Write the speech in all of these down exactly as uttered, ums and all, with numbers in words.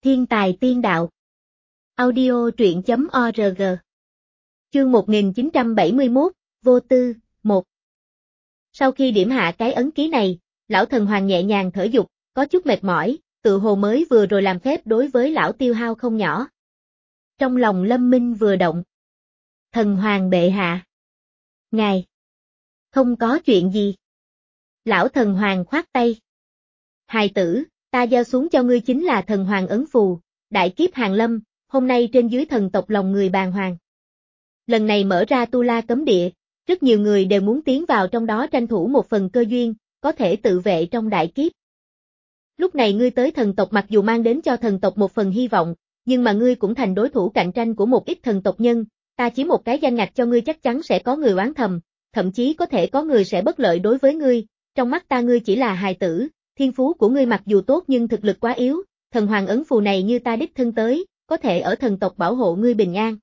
Thiên tài tiên đạo. Audio truyện chấm org. Chương một nghìn chín trăm bảy mươi mốt, Vô Tư, một. Sau khi điểm hạ cái ấn ký này, lão thần hoàng nhẹ nhàng thở dục, có chút mệt mỏi, tự hồ mới vừa rồi làm phép đối với lão tiêu hao không nhỏ. Trong lòng Lâm Minh vừa động. Thần hoàng bệ hạ. Ngài. Không có chuyện gì. Lão thần hoàng khoát tay. Hài tử, ta giao xuống cho ngươi chính là thần hoàng ấn phù, đại kiếp hàng lâm, hôm nay trên dưới thần tộc lòng người bàng hoàng. Lần này mở ra Tu La cấm địa, rất nhiều người đều muốn tiến vào trong đó tranh thủ một phần cơ duyên, có thể tự vệ trong đại kiếp. Lúc này ngươi tới thần tộc mặc dù mang đến cho thần tộc một phần hy vọng, nhưng mà ngươi cũng thành đối thủ cạnh tranh của một ít thần tộc nhân, ta chỉ một cái danh ngạch cho ngươi chắc chắn sẽ có người oán thầm, thậm chí có thể có người sẽ bất lợi đối với ngươi, trong mắt ta ngươi chỉ là hài tử, thiên phú của ngươi mặc dù tốt nhưng thực lực quá yếu, thần hoàng ấn phù này như ta đích thân tới, có thể ở thần tộc bảo hộ ngươi bình an.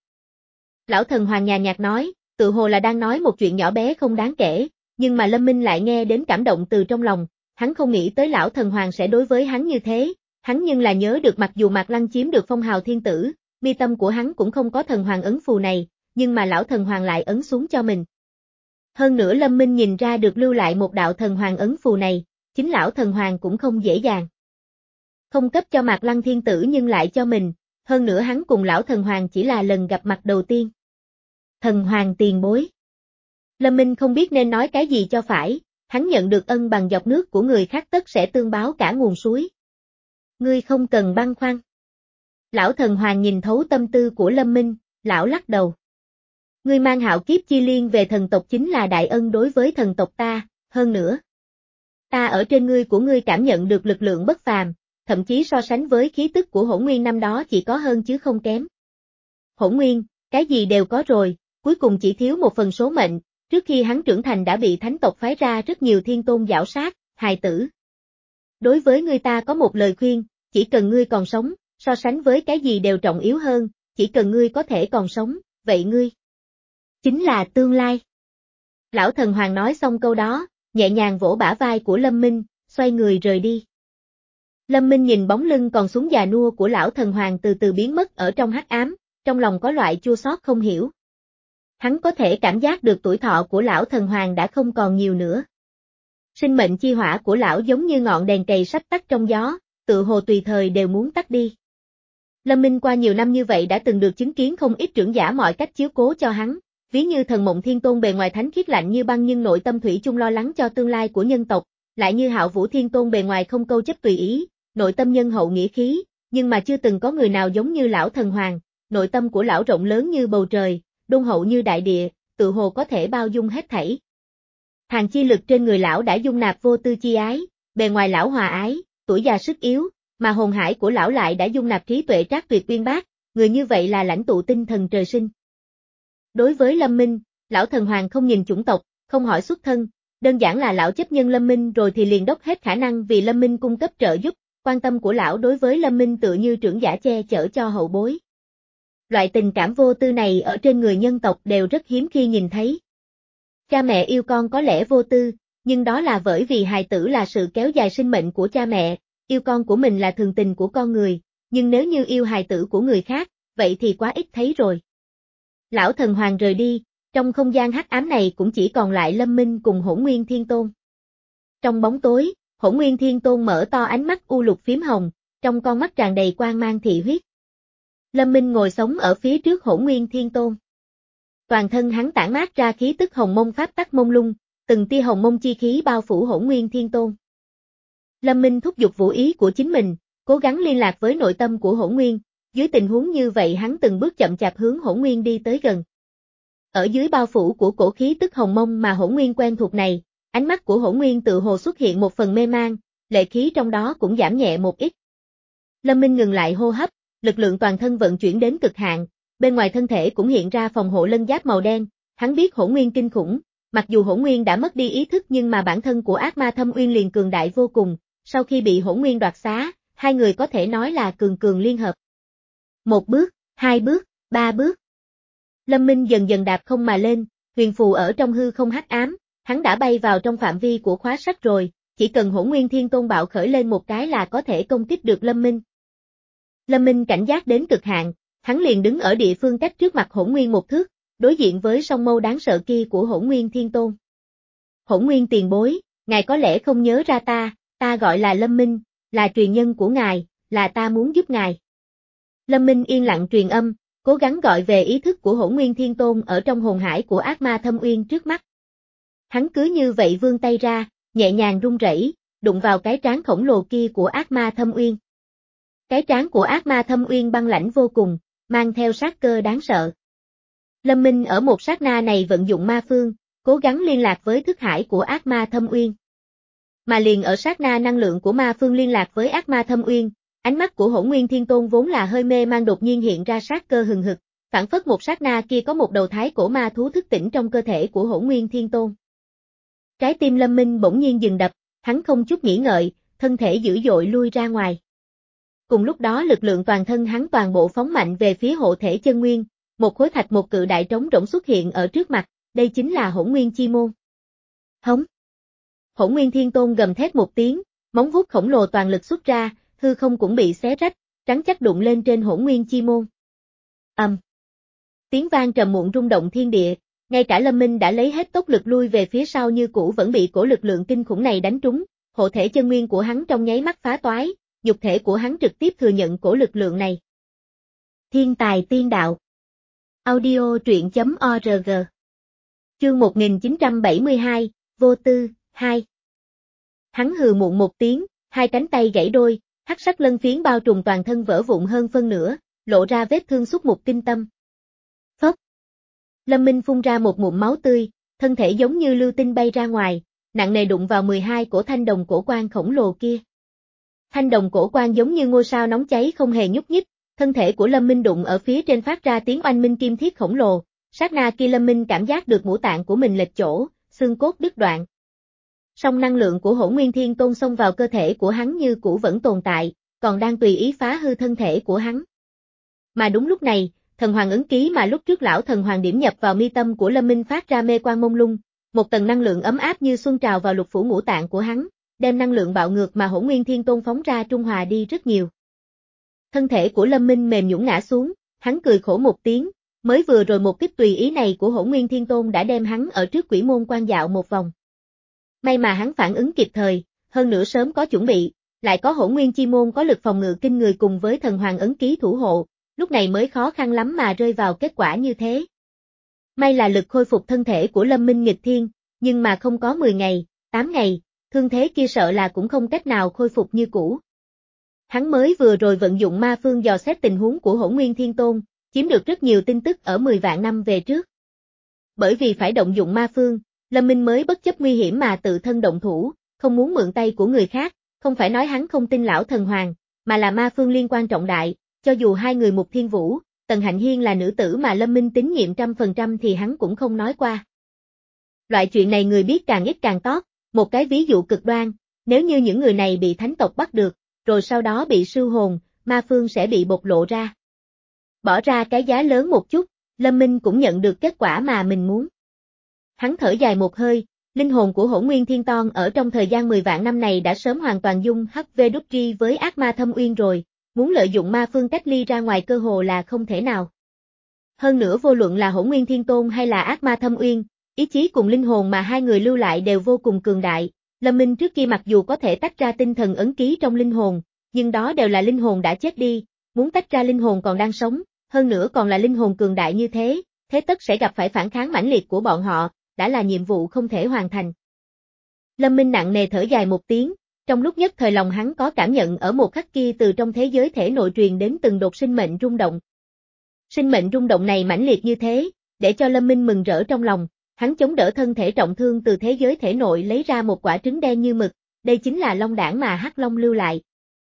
Lão thần hoàng nhàn nhạt nói, tự hồ là đang nói một chuyện nhỏ bé không đáng kể, nhưng mà Lâm Minh lại nghe đến cảm động từ trong lòng, hắn không nghĩ tới lão thần hoàng sẽ đối với hắn như thế, hắn nhưng là nhớ được mặc dù Mạc Lăng chiếm được phong hào thiên tử, mi tâm của hắn cũng không có thần hoàng ấn phù này, nhưng mà lão thần hoàng lại ấn xuống cho mình. Hơn nữa Lâm Minh nhìn ra được lưu lại một đạo thần hoàng ấn phù này, chính lão thần hoàng cũng không dễ dàng. Không cấp cho Mạc Lăng thiên tử nhưng lại cho mình, hơn nữa hắn cùng lão thần hoàng chỉ là lần gặp mặt đầu tiên. Thần hoàng tiền bối. Lâm Minh không biết nên nói cái gì cho phải, hắn nhận được ân bằng dọc nước của người khác tất sẽ tương báo cả nguồn suối. Ngươi không cần băn khoăn. Lão thần hoàng nhìn thấu tâm tư của Lâm Minh, lão lắc đầu. Ngươi mang hạo kiếp chi liên về thần tộc chính là đại ân đối với thần tộc ta, hơn nữa. Ta ở trên ngươi của ngươi cảm nhận được lực lượng bất phàm, thậm chí so sánh với khí tức của Hỗn Nguyên năm đó chỉ có hơn chứ không kém. Hỗn Nguyên, cái gì đều có rồi, cuối cùng chỉ thiếu một phần số mệnh, trước khi hắn trưởng thành đã bị thánh tộc phái ra rất nhiều thiên tôn giảo sát, hài tử. Đối với ngươi ta có một lời khuyên, chỉ cần ngươi còn sống, so sánh với cái gì đều trọng yếu hơn, chỉ cần ngươi có thể còn sống, vậy ngươi chính là tương lai. Lão thần hoàng nói xong câu đó, nhẹ nhàng vỗ bả vai của Lâm Minh, xoay người rời đi. Lâm Minh nhìn bóng lưng còn xuống già nua của lão thần hoàng từ từ biến mất ở trong hắc ám, trong lòng có loại chua xót không hiểu. Hắn có thể cảm giác được tuổi thọ của lão thần hoàng đã không còn nhiều nữa. Sinh mệnh chi hỏa của lão giống như ngọn đèn cầy sắp tắt trong gió, tự hồ tùy thời đều muốn tắt đi. Lâm Minh qua nhiều năm như vậy đã từng được chứng kiến không ít trưởng giả mọi cách chiếu cố cho hắn, ví như Thần Mộng Thiên Tôn bề ngoài thánh khiết lạnh như băng nhưng nội tâm thủy chung lo lắng cho tương lai của nhân tộc, lại như Hạo Vũ Thiên Tôn bề ngoài không câu chấp tùy ý, nội tâm nhân hậu nghĩa khí, nhưng mà chưa từng có người nào giống như lão thần hoàng, nội tâm của lão rộng lớn như bầu trời, đôn hậu như đại địa, tự hồ có thể bao dung hết thảy. Hàng chi lực trên người lão đã dung nạp vô tư chi ái, bề ngoài lão hòa ái, tuổi già sức yếu, mà hồn hải của lão lại đã dung nạp trí tuệ trác tuyệt uyên bác, người như vậy là lãnh tụ tinh thần trời sinh. Đối với Lâm Minh, lão thần hoàng không nhìn chủng tộc, không hỏi xuất thân, đơn giản là lão chấp nhân Lâm Minh rồi thì liền đốc hết khả năng vì Lâm Minh cung cấp trợ giúp, quan tâm của lão đối với Lâm Minh tựa như trưởng giả che chở cho hậu bối. Loại tình cảm vô tư này ở trên người nhân tộc đều rất hiếm khi nhìn thấy. Cha mẹ yêu con có lẽ vô tư, nhưng đó là bởi vì hài tử là sự kéo dài sinh mệnh của cha mẹ, yêu con của mình là thường tình của con người, nhưng nếu như yêu hài tử của người khác, vậy thì quá ít thấy rồi. Lão thần hoàng rời đi, trong không gian hắc ám này cũng chỉ còn lại Lâm Minh cùng Hỗn Nguyên Thiên Tôn. Trong bóng tối, Hỗn Nguyên Thiên Tôn mở to ánh mắt u lục phím hồng, trong con mắt tràn đầy quang mang thị huyết. Lâm Minh ngồi sống ở phía trước Hỗn Nguyên Thiên Tôn. Toàn thân hắn tản mát ra khí tức hồng mông pháp tắc mông lung, từng tia hồng mông chi khí bao phủ Hỗn Nguyên Thiên Tôn. Lâm Minh thúc giục vũ ý của chính mình, cố gắng liên lạc với nội tâm của Hỗn Nguyên, dưới tình huống như vậy hắn từng bước chậm chạp hướng Hỗn Nguyên đi tới gần. Ở dưới bao phủ của cổ khí tức hồng mông mà Hỗn Nguyên quen thuộc này, ánh mắt của Hỗn Nguyên tự hồ xuất hiện một phần mê mang, lệ khí trong đó cũng giảm nhẹ một ít. Lâm Minh ngừng lại hô hấp, lực lượng toàn thân vận chuyển đến cực hạn, bên ngoài thân thể cũng hiện ra phòng hộ lân giáp màu đen, hắn biết Hỗn Nguyên kinh khủng, mặc dù Hỗn Nguyên đã mất đi ý thức nhưng mà bản thân của ác ma Thâm Uyên liền cường đại vô cùng, sau khi bị Hỗn Nguyên đoạt xá, hai người có thể nói là cường cường liên hợp. Một bước, hai bước, ba bước. Lâm Minh dần dần đạp không mà lên, huyền phù ở trong hư không hắc ám, hắn đã bay vào trong phạm vi của khóa sách rồi, chỉ cần Hỗn Nguyên Thiên Tôn bạo khởi lên một cái là có thể công kích được Lâm Minh. Lâm Minh cảnh giác đến cực hạn, hắn liền đứng ở địa phương cách trước mặt Hỗn Nguyên một thước, đối diện với song mâu đáng sợ kia của Hỗn Nguyên Thiên Tôn. Hỗn Nguyên tiền bối, ngài có lẽ không nhớ ra ta, ta gọi là Lâm Minh, là truyền nhân của ngài, là ta muốn giúp ngài. Lâm Minh yên lặng truyền âm, cố gắng gọi về ý thức của Hỗn Nguyên Thiên Tôn ở trong hồn hải của ác ma Thâm Uyên trước mắt. Hắn cứ như vậy vươn tay ra, nhẹ nhàng rung rẩy, đụng vào cái trán khổng lồ kia của ác ma Thâm Uyên. Cái trán của ác ma Thâm Uyên băng lãnh vô cùng, mang theo sát cơ đáng sợ. Lâm Minh ở một sát na này vận dụng ma phương, cố gắng liên lạc với thức hải của ác ma Thâm Uyên. Mà liền ở sát na năng lượng của ma phương liên lạc với ác ma Thâm Uyên, ánh mắt của Hỗn Nguyên Thiên Tôn vốn là hơi mê mang đột nhiên hiện ra sát cơ hừng hực, phản phất một sát na kia có một đầu thái cổ ma thú thức tỉnh trong cơ thể của Hỗn Nguyên Thiên Tôn. Trái tim Lâm Minh bỗng nhiên dừng đập, hắn không chút nghĩ ngợi, thân thể dữ dội lui ra ngoài. Cùng lúc đó lực lượng toàn thân hắn toàn bộ phóng mạnh về phía hộ thể chân nguyên, một khối thạch một cự đại trống rỗng xuất hiện ở trước mặt, đây chính là Hỗn Nguyên Chi Môn. Hống! Hỗn Nguyên Thiên Tôn gầm thét một tiếng, móng vuốt khổng lồ toàn lực xuất ra, hư không cũng bị xé rách, trắng chắc đụng lên trên Hỗn Nguyên Chi Môn. Ầm! Tiếng vang trầm muộn rung động thiên địa, ngay cả Lâm Minh đã lấy hết tốc lực lui về phía sau như cũ vẫn bị cổ lực lượng kinh khủng này đánh trúng, hộ thể chân nguyên của hắn trong nháy mắt phá toái, nhục thể của hắn trực tiếp thừa nhận cổ lực lượng này. Thiên tài tiên đạo. Audio truyện chấm org. Chương một nghìn chín trăm bảy mươi hai, Vô Tư, hai. Hắn hừ muộn một tiếng, hai cánh tay gãy đôi, hắc sắc lân phiến bao trùm toàn thân vỡ vụn hơn phân nửa, lộ ra vết thương xúc mục kinh tâm. Phốc. Lâm Minh phun ra một ngụm máu tươi, thân thể giống như lưu tinh bay ra ngoài, nặng nề đụng vào mười hai cổ thanh đồng cổ quan khổng lồ kia. Thanh đồng cổ quan giống như ngôi sao nóng cháy không hề nhúc nhích, thân thể của Lâm Minh đụng ở phía trên phát ra tiếng oanh minh kim thiết khổng lồ, sát na kia Lâm Minh cảm giác được ngũ tạng của mình lệch chỗ, xương cốt đứt đoạn. Song năng lượng của Hỗn Nguyên Thiên Tôn xông vào cơ thể của hắn như cũ vẫn tồn tại, còn đang tùy ý phá hư thân thể của hắn. Mà đúng lúc này, thần hoàng ấn ký mà lúc trước lão thần hoàng điểm nhập vào mi tâm của Lâm Minh phát ra mê quang mông lung, một tầng năng lượng ấm áp như xuân trào vào lục phủ ngũ tạng của hắn, đem năng lượng bạo ngược mà Hỗn Nguyên Thiên Tôn phóng ra trung hòa đi rất nhiều. Thân thể của Lâm Minh mềm nhũn ngã xuống, hắn cười khổ một tiếng, mới vừa rồi một kích tùy ý này của Hỗn Nguyên Thiên Tôn đã đem hắn ở trước quỷ môn quan dạo một vòng. May mà hắn phản ứng kịp thời, hơn nữa sớm có chuẩn bị, lại có Hỗn Nguyên Chi Môn có lực phòng ngự kinh người cùng với thần hoàng ấn ký thủ hộ, lúc này mới khó khăn lắm mà rơi vào kết quả như thế. May là lực khôi phục thân thể của Lâm Minh nghịch thiên, nhưng mà không có mười ngày, tám ngày, thương thế kia sợ là cũng không cách nào khôi phục như cũ. Hắn mới vừa rồi vận dụng ma phương dò xét tình huống của Hỗn Nguyên Thiên Tôn, chiếm được rất nhiều tin tức ở mười vạn năm về trước. Bởi vì phải động dụng ma phương, Lâm Minh mới bất chấp nguy hiểm mà tự thân động thủ, không muốn mượn tay của người khác, không phải nói hắn không tin lão thần hoàng, mà là ma phương liên quan trọng đại, cho dù hai người Mục Thiên Vũ, Tần Hạnh Hiên là nữ tử mà Lâm Minh tín nhiệm trăm phần trăm thì hắn cũng không nói qua. Loại chuyện này người biết càng ít càng tốt, một cái ví dụ cực đoan, nếu như những người này bị thánh tộc bắt được, rồi sau đó bị sưu hồn, ma phương sẽ bị bộc lộ ra. Bỏ ra cái giá lớn một chút, Lâm Minh cũng nhận được kết quả mà mình muốn. Hắn thở dài một hơi, linh hồn của Hỗn Nguyên Thiên Tôn ở trong thời gian mười vạn năm này đã sớm hoàn toàn dung hắc vê đút ri với ác ma Thâm Uyên rồi, muốn lợi dụng ma phương cách ly ra ngoài cơ hồ là không thể nào. Hơn nữa vô luận là Hỗn Nguyên Thiên Tôn hay là ác ma Thâm Uyên, ý chí cùng linh hồn mà hai người lưu lại đều vô cùng cường đại. Lâm Minh trước kia mặc dù có thể tách ra tinh thần ấn ký trong linh hồn, nhưng đó đều là linh hồn đã chết đi, muốn tách ra linh hồn còn đang sống, hơn nữa còn là linh hồn cường đại như thế, thế tất sẽ gặp phải phản kháng mãnh liệt của bọn họ, đã là nhiệm vụ không thể hoàn thành. Lâm Minh nặng nề thở dài một tiếng, trong lúc nhất thời lòng hắn có cảm nhận ở một khắc kia từ trong thế giới thể nội truyền đến từng đột sinh mệnh rung động. Sinh mệnh rung động này mãnh liệt như thế, để cho Lâm Minh mừng rỡ trong lòng, hắn chống đỡ thân thể trọng thương từ thế giới thể nội lấy ra một quả trứng đen như mực, đây chính là long đản mà Hắc Long lưu lại.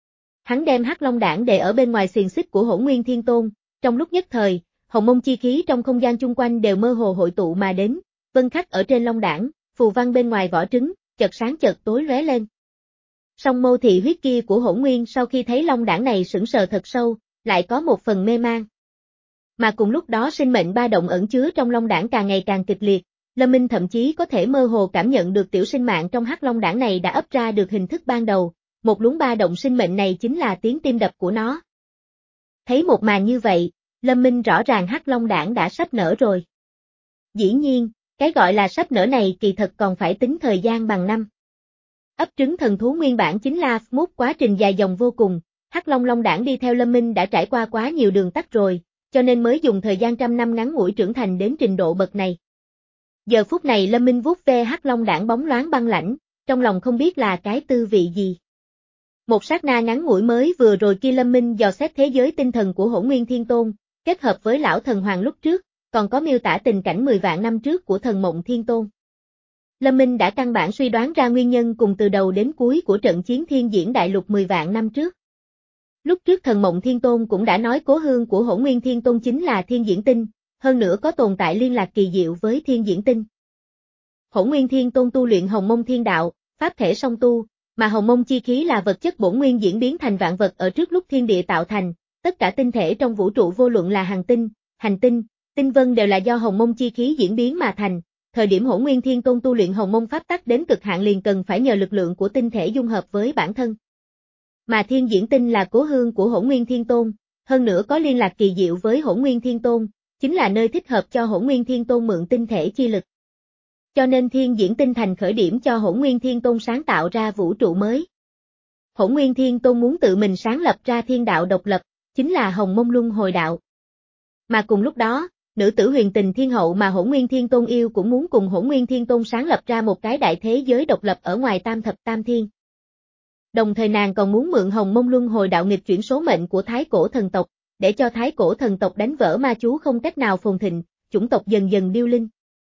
Hắn đem Hắc Long đản để ở bên ngoài xiềng xích của Hỗn Nguyên Thiên Tôn, trong lúc nhất thời, hồng mông chi khí trong không gian chung quanh đều mơ hồ hội tụ mà đến, vân khắc ở trên long đản, phù văn bên ngoài vỏ trứng, chợt sáng chợt tối lóe lên. Song mâu thị huyết kia của Hỗn Nguyên sau khi thấy long đản này sững sờ thật sâu, lại có một phần mê mang. Mà cùng lúc đó sinh mệnh ba động ẩn chứa trong long đản càng ngày càng kịch liệt, Lâm Minh thậm chí có thể mơ hồ cảm nhận được tiểu sinh mạng trong hắc long đản này đã ấp ra được hình thức ban đầu, một luống ba động sinh mệnh này chính là tiếng tim đập của nó. Thấy một màn như vậy, Lâm Minh rõ ràng Hắc Long đảng đã sắp nở rồi. Dĩ nhiên, cái gọi là sắp nở này kỳ thật còn phải tính thời gian bằng năm. Ấp trứng thần thú nguyên bản chính là một quá trình dài dòng vô cùng, Hắc Long Long đảng đi theo Lâm Minh đã trải qua quá nhiều đường tắt rồi, cho nên mới dùng thời gian trăm năm ngắn ngủi trưởng thành đến trình độ bậc này. Giờ phút này Lâm Minh vuốt ve Hắc Long đảng bóng loáng băng lãnh, trong lòng không biết là cái tư vị gì. Một sát na ngắn ngủi mới vừa rồi kia Lâm Minh dò xét thế giới tinh thần của Hỗn Nguyên Thiên Tôn, kết hợp với lão thần hoàng lúc trước, còn có miêu tả tình cảnh mười vạn năm trước của thần Mộng Thiên Tôn. Lâm Minh đã căn bản suy đoán ra nguyên nhân cùng từ đầu đến cuối của trận chiến thiên diễn đại lục mười vạn năm trước. Lúc trước thần Mộng Thiên Tôn cũng đã nói cố hương của Hỗn Nguyên Thiên Tôn chính là Thiên Diễn Tinh, hơn nữa có tồn tại liên lạc kỳ diệu với Thiên Diễn Tinh. Hỗn Nguyên Thiên Tôn tu luyện Hồng Mông Thiên Đạo, pháp thể song tu, mà Hồng Mông chi khí là vật chất bổn nguyên diễn biến thành vạn vật ở trước lúc thiên địa tạo thành, tất cả tinh thể trong vũ trụ vô luận là hành tinh, hành tinh, tinh vân đều là do Hồng Mông chi khí diễn biến mà thành. Thời điểm Hỗn Nguyên Thiên Tôn tu luyện Hồng Mông pháp tắc đến cực hạn liền cần phải nhờ lực lượng của tinh thể dung hợp với bản thân. Mà Thiên Diễn Tinh là cố hương của Hỗn Nguyên Thiên Tôn, hơn nữa có liên lạc kỳ diệu với Hỗn Nguyên Thiên Tôn, chính là nơi thích hợp cho Hỗn Nguyên Thiên Tôn mượn tinh thể chi lực. Cho nên Thiên Diễn Tinh thành khởi điểm cho Hỗn Nguyên Thiên Tôn sáng tạo ra vũ trụ mới. Hỗn Nguyên Thiên Tôn muốn tự mình sáng lập ra thiên đạo độc lập, chính là Hồng Mông Luân Hồi Đạo. Mà cùng lúc đó, nữ tử Huyền Tình Thiên Hậu mà Hỗn Nguyên Thiên Tôn yêu cũng muốn cùng Hỗn Nguyên Thiên Tôn sáng lập ra một cái đại thế giới độc lập ở ngoài tam thập tam thiên. Đồng thời nàng còn muốn mượn Hồng Mông Luân Hồi Đạo nghịch chuyển số mệnh của Thái Cổ thần tộc, để cho Thái Cổ thần tộc đánh vỡ ma chú không cách nào phồn thịnh, chủng tộc dần dần điêu linh.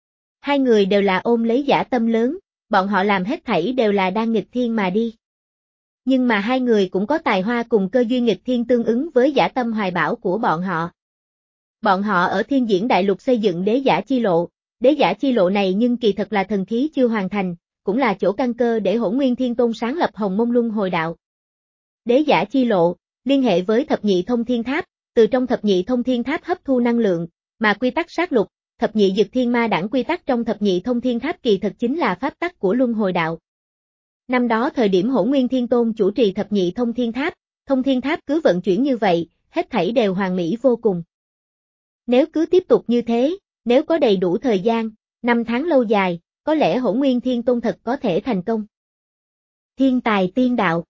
Hai người đều là ôm lấy dã tâm lớn, bọn họ làm hết thảy đều là đang nghịch thiên mà đi. Nhưng mà hai người cũng có tài hoa cùng cơ duyên nghịch thiên tương ứng với dã tâm hoài bão của bọn họ. Bọn họ ở Thiên Diễn Đại Lục xây dựng đế giả chi lộ, đế giả chi lộ này nhưng kỳ thật là thần khí chưa hoàn thành, cũng là chỗ căn cơ để Hỗn Nguyên Thiên Tôn sáng lập Hồng Mông Luân Hồi Đạo. Đế giả chi lộ, liên hệ với thập nhị thông thiên tháp, từ trong thập nhị thông thiên tháp hấp thu năng lượng, mà quy tắc sát lục, thập nhị dực thiên ma đẳng quy tắc trong thập nhị thông thiên tháp kỳ thật chính là pháp tắc của Luân Hồi Đạo. Năm đó thời điểm Hỗn Nguyên Thiên Tôn chủ trì thập nhị thông thiên tháp, thông thiên tháp cứ vận chuyển như vậy, hết thảy đều hoàn mỹ vô cùng. Nếu cứ tiếp tục như thế, nếu có đầy đủ thời gian, năm tháng lâu dài, có lẽ Hỗn Nguyên Thiên Tôn thật có thể thành công. Thiên tài tiên đạo.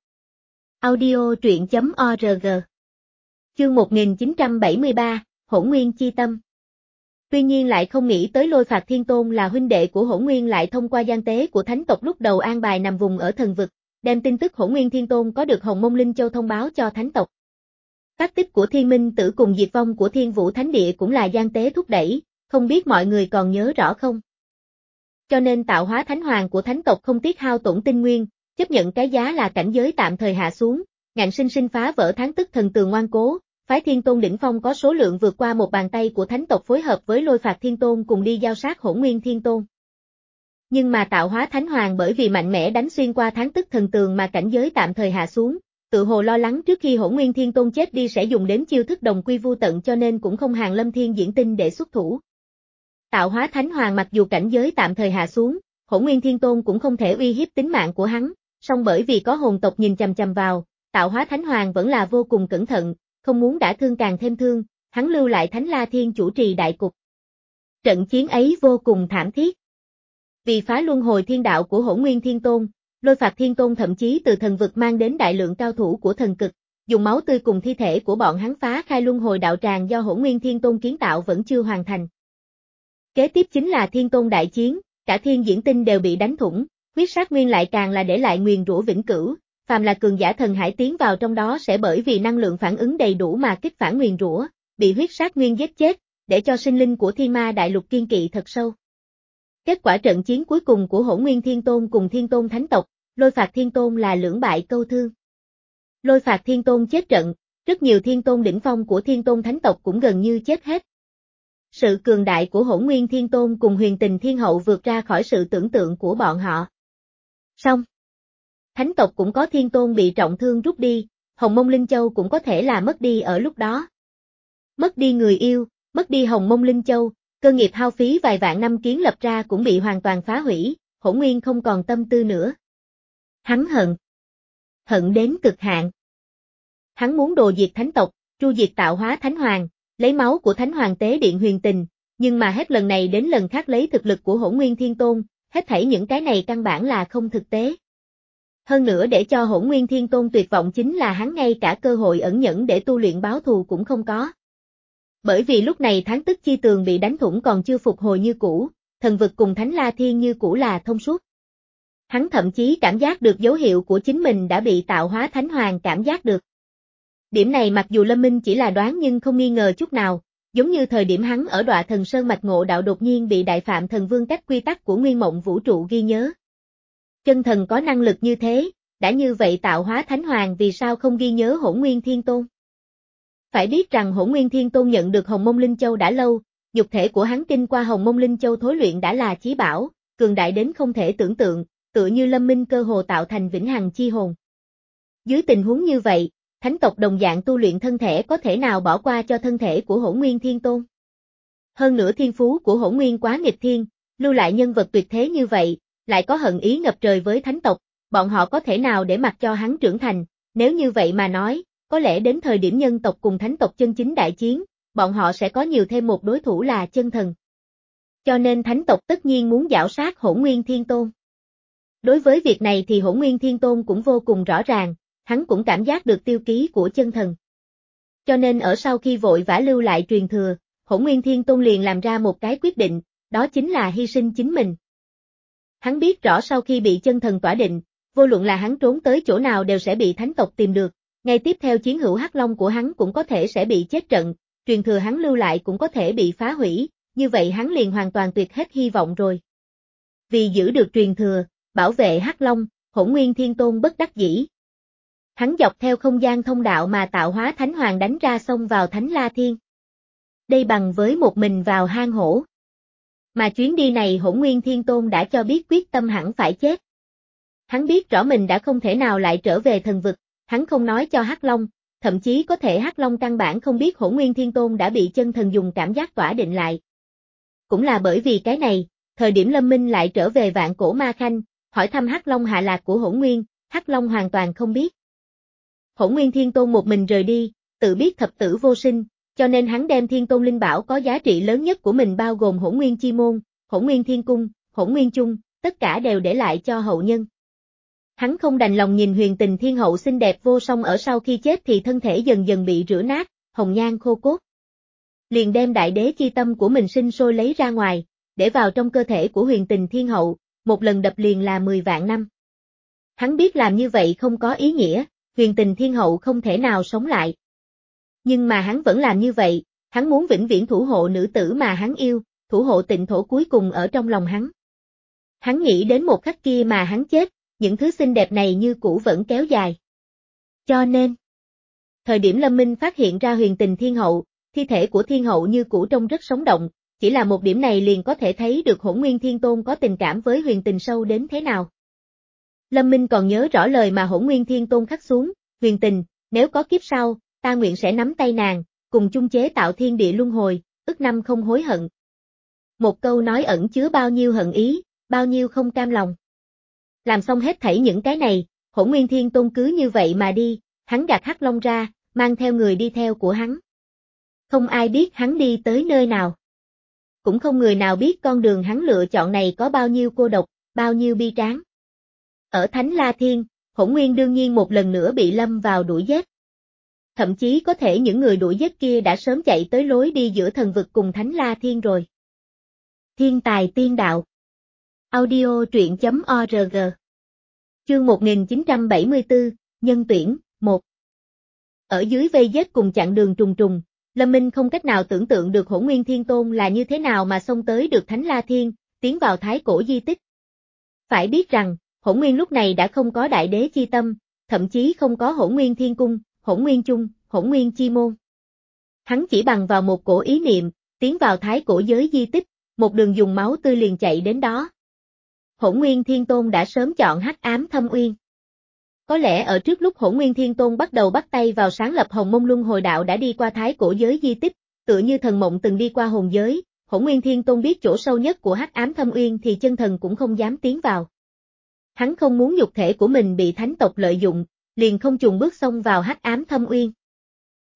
Audio truyện chấm org. Chương một nghìn chín trăm bảy mươi ba, Hỗn Nguyên chi tâm. Tuy nhiên lại không nghĩ tới Lôi Phạt Thiên Tôn là huynh đệ của Hỗn Nguyên lại thông qua gian tế của thánh tộc lúc đầu an bài nằm vùng ở thần vực, đem tin tức Hỗn Nguyên Thiên Tôn có được Hồng Mông Linh Châu thông báo cho thánh tộc. Tác tích của Thiên Minh Tử cùng diệt vong của Thiên Vũ Thánh Địa cũng là gian tế thúc đẩy, không biết mọi người còn nhớ rõ không? Cho nên tạo hóa thánh hoàng của thánh tộc không tiếc hao tổn tinh nguyên, chấp nhận cái giá là cảnh giới tạm thời hạ xuống, ngạnh sinh sinh phá vỡ tháng tức thần tường ngoan cố, phái Thiên Tôn đỉnh phong có số lượng vượt qua một bàn tay của thánh tộc phối hợp với Lôi Phạt Thiên Tôn cùng đi giao sát Hỗn Nguyên Thiên Tôn. Nhưng mà tạo hóa thánh hoàng bởi vì mạnh mẽ đánh xuyên qua tháng tức thần tường mà cảnh giới tạm thời hạ xuống, tự hồ lo lắng trước khi Hỗn Nguyên Thiên Tôn chết đi sẽ dùng đến chiêu thức đồng quy vu tận cho nên cũng không hàng lâm Thiên Diễn Tinh để xuất thủ. Tạo hóa thánh hoàng mặc dù cảnh giới tạm thời hạ xuống, Hỗn Nguyên Thiên Tôn cũng không thể uy hiếp tính mạng của hắn, song bởi vì có hồn tộc nhìn chằm chằm vào, tạo hóa thánh hoàng vẫn là vô cùng cẩn thận, không muốn đả thương càng thêm thương, hắn lưu lại Thánh La Thiên chủ trì đại cục. Trận chiến ấy vô cùng thảm thiết. Vì phá luân hồi thiên đạo của Hỗn Nguyên Thiên Tôn, Lôi Phạt Thiên Tôn thậm chí từ thần vực mang đến đại lượng cao thủ của thần cực, dùng máu tươi cùng thi thể của bọn hắn phá khai luân hồi đạo tràng do Hỗn Nguyên Thiên Tôn kiến tạo vẫn chưa hoàn thành. Kế tiếp chính là Thiên Tôn đại chiến, cả Thiên Diễn Tinh đều bị đánh thủng, huyết sát nguyên lại càng là để lại nguyền rủa vĩnh cửu, phàm là cường giả thần hải tiến vào trong đó sẽ bởi vì năng lượng phản ứng đầy đủ mà kích phản nguyền rủa, bị huyết sát nguyên giết chết, để cho sinh linh của Thiên Ma đại lục kiên kỵ thật sâu. Kết quả trận chiến cuối cùng của Hỗn Nguyên Thiên Tôn cùng Thiên Tôn Thánh tộc, Lôi Phạt Thiên Tôn là lưỡng bại câu thương. Lôi Phạt Thiên Tôn chết trận, rất nhiều Thiên Tôn đỉnh phong của Thiên Tôn Thánh tộc cũng gần như chết hết. Sự cường đại của Hỗn Nguyên Thiên Tôn cùng Huyền Tình Thiên Hậu vượt ra khỏi sự tưởng tượng của bọn họ. Song, Thánh tộc cũng có Thiên Tôn bị trọng thương rút đi, Hồng Mông Linh Châu cũng có thể là mất đi ở lúc đó. Mất đi người yêu, mất đi Hồng Mông Linh Châu, cơ nghiệp hao phí vài vạn năm kiến lập ra cũng bị hoàn toàn phá hủy, Hỗn Nguyên không còn tâm tư nữa. Hắn hận. Hận đến cực hạn. Hắn muốn đồ diệt thánh tộc, tru diệt tạo hóa thánh hoàng, lấy máu của thánh hoàng tế điện huyền tình, nhưng mà hết lần này đến lần khác lấy thực lực của Hỗn Nguyên Thiên Tôn, hết thảy những cái này căn bản là không thực tế. Hơn nữa để cho Hỗn Nguyên Thiên Tôn tuyệt vọng chính là hắn ngay cả cơ hội ẩn nhẫn để tu luyện báo thù cũng không có. Bởi vì lúc này tháng tức chi tường bị đánh thủng còn chưa phục hồi như cũ, thần vực cùng Thánh La Thiên như cũ là thông suốt. Hắn thậm chí cảm giác được dấu hiệu của chính mình đã bị tạo hóa thánh hoàng cảm giác được. Điểm này mặc dù Lâm Minh chỉ là đoán nhưng không nghi ngờ chút nào, giống như thời điểm hắn ở Đọa Thần Sơn mạch ngộ đạo đột nhiên bị Đại Phạm Thần Vương cách quy tắc của Nguyên Mộng Vũ trụ ghi nhớ. Chân thần có năng lực như thế, đã như vậy tạo hóa thánh hoàng vì sao không ghi nhớ Hỗn Nguyên Thiên Tôn? Phải biết rằng Hỗn Nguyên Thiên Tôn nhận được Hồng Mông Linh Châu đã lâu, nhục thể của hắn kinh qua Hồng Mông Linh Châu thối luyện đã là chí bảo, cường đại đến không thể tưởng tượng, tựa như Lâm Minh cơ hồ tạo thành vĩnh hằng chi hồn. Dưới tình huống như vậy, thánh tộc đồng dạng tu luyện thân thể có thể nào bỏ qua cho thân thể của Hỗn Nguyên Thiên Tôn? Hơn nữa thiên phú của Hỗn Nguyên quá nghịch thiên, lưu lại nhân vật tuyệt thế như vậy, lại có hận ý ngập trời với thánh tộc, bọn họ có thể nào để mặc cho hắn trưởng thành, nếu như vậy mà nói, có lẽ đến thời điểm nhân tộc cùng thánh tộc chân chính đại chiến, bọn họ sẽ có nhiều thêm một đối thủ là chân thần. Cho nên thánh tộc tất nhiên muốn giảo sát Hỗn Nguyên Thiên Tôn. Đối với việc này thì Hỗn Nguyên Thiên Tôn cũng vô cùng rõ ràng, hắn cũng cảm giác được tiêu ký của chân thần. Cho nên ở sau khi vội vã lưu lại truyền thừa, Hỗn Nguyên Thiên Tôn liền làm ra một cái quyết định, đó chính là hy sinh chính mình. Hắn biết rõ sau khi bị chân thần tỏa định, vô luận là hắn trốn tới chỗ nào đều sẽ bị thánh tộc tìm được, ngay tiếp theo chiến hữu Hắc Long của hắn cũng có thể sẽ bị chết trận, truyền thừa hắn lưu lại cũng có thể bị phá hủy, như vậy hắn liền hoàn toàn tuyệt hết hy vọng rồi. Vì giữ được truyền thừa, bảo vệ Hắc Long, Hỗn Nguyên Thiên Tôn bất đắc dĩ. Hắn dọc theo không gian thông đạo mà tạo hóa thánh hoàng đánh ra xông vào Thánh La Thiên. Đây bằng với một mình vào hang hổ. Mà chuyến đi này Hỗn Nguyên Thiên Tôn đã cho biết quyết tâm hẳn phải chết. Hắn biết rõ mình đã không thể nào lại trở về thần vực, hắn không nói cho Hắc Long, thậm chí có thể Hắc Long căn bản không biết Hỗn Nguyên Thiên Tôn đã bị chân thần dùng cảm giác tỏa định lại. Cũng là bởi vì cái này, thời điểm Lâm Minh lại trở về Vạn Cổ Ma Khanh, hỏi thăm Hắc Long hạ lạc của Hỗn Nguyên, Hắc Long hoàn toàn không biết. Hỗn Nguyên Thiên Tôn một mình rời đi, tự biết thập tử vô sinh, cho nên hắn đem Thiên Tôn Linh Bảo có giá trị lớn nhất của mình bao gồm Hỗn Nguyên Chi Môn, Hỗn Nguyên Thiên Cung, Hỗn Nguyên Chung, tất cả đều để lại cho hậu nhân. Hắn không đành lòng nhìn Huyền Tình Thiên Hậu xinh đẹp vô song ở sau khi chết thì thân thể dần dần bị rửa nát, hồng nhan khô cốt. Liền đem đại đế chi tâm của mình sinh sôi lấy ra ngoài, để vào trong cơ thể của Huyền Tình Thiên Hậu, một lần đập liền là mười vạn năm. Hắn biết làm như vậy không có ý nghĩa, Huyền Tình Thiên Hậu không thể nào sống lại. Nhưng mà hắn vẫn làm như vậy, hắn muốn vĩnh viễn thủ hộ nữ tử mà hắn yêu, thủ hộ tịnh thổ cuối cùng ở trong lòng hắn. Hắn nghĩ đến một khắc kia mà hắn chết, những thứ xinh đẹp này như cũ vẫn kéo dài. Cho nên, thời điểm Lâm Minh phát hiện ra Huyền Tình Thiên Hậu, thi thể của Thiên Hậu như cũ trông rất sống động, chỉ là một điểm này liền có thể thấy được Hỗn Nguyên Thiên Tôn có tình cảm với Huyền Tình sâu đến thế nào. Lâm Minh còn nhớ rõ lời mà Hỗn Nguyên Thiên Tôn khắc xuống, Huyền Tình, nếu có kiếp sau, ta nguyện sẽ nắm tay nàng, cùng chung chế tạo thiên địa luân hồi, ức năm không hối hận. Một câu nói ẩn chứa bao nhiêu hận ý, bao nhiêu không cam lòng. Làm xong hết thảy những cái này, Hỗn Nguyên Thiên Tôn cứ như vậy mà đi, hắn gạt Hắc Long ra, mang theo người đi theo của hắn. Không ai biết hắn đi tới nơi nào. Cũng không người nào biết con đường hắn lựa chọn này có bao nhiêu cô độc, bao nhiêu bi tráng. Ở Thánh La Thiên, Hỗn Nguyên đương nhiên một lần nữa bị lâm vào đuổi giết. Thậm chí có thể những người đuổi giết kia đã sớm chạy tới lối đi giữa thần vực cùng Thánh La Thiên rồi. Thiên tài tiên đạo. Audio truyện chấm org. Chương một nghìn chín trăm bảy mươi tư, Nhân tuyển, một. Ở dưới vây giết cùng chặn đường trùng trùng, Lâm Minh không cách nào tưởng tượng được Hỗn Nguyên Thiên Tôn là như thế nào mà xông tới được Thánh La Thiên, tiến vào thái cổ di tích. Phải biết rằng, Hỗn Nguyên lúc này đã không có đại đế chi tâm, thậm chí không có Hỗn Nguyên Thiên Cung, Hỗn Nguyên Chung, Hỗn Nguyên Chi Môn. Hắn chỉ bằng vào một cổ ý niệm, tiến vào thái cổ giới di tích, một đường dùng máu tươi liền chạy đến đó. Hỗn Nguyên Thiên Tôn đã sớm chọn Hắc Ám Thâm Uyên. Có lẽ ở trước lúc Hỗn Nguyên Thiên Tôn bắt đầu bắt tay vào sáng lập Hồng Mông Luân Hồi Đạo đã đi qua thái cổ giới di tích, tựa như thần mộng từng đi qua hồn giới, Hỗn Nguyên Thiên Tôn biết chỗ sâu nhất của Hắc Ám Thâm Uyên thì chân thần cũng không dám tiến vào. Hắn không muốn nhục thể của mình bị thánh tộc lợi dụng, liền không chùn bước xông vào Hắc Ám Thâm Uyên.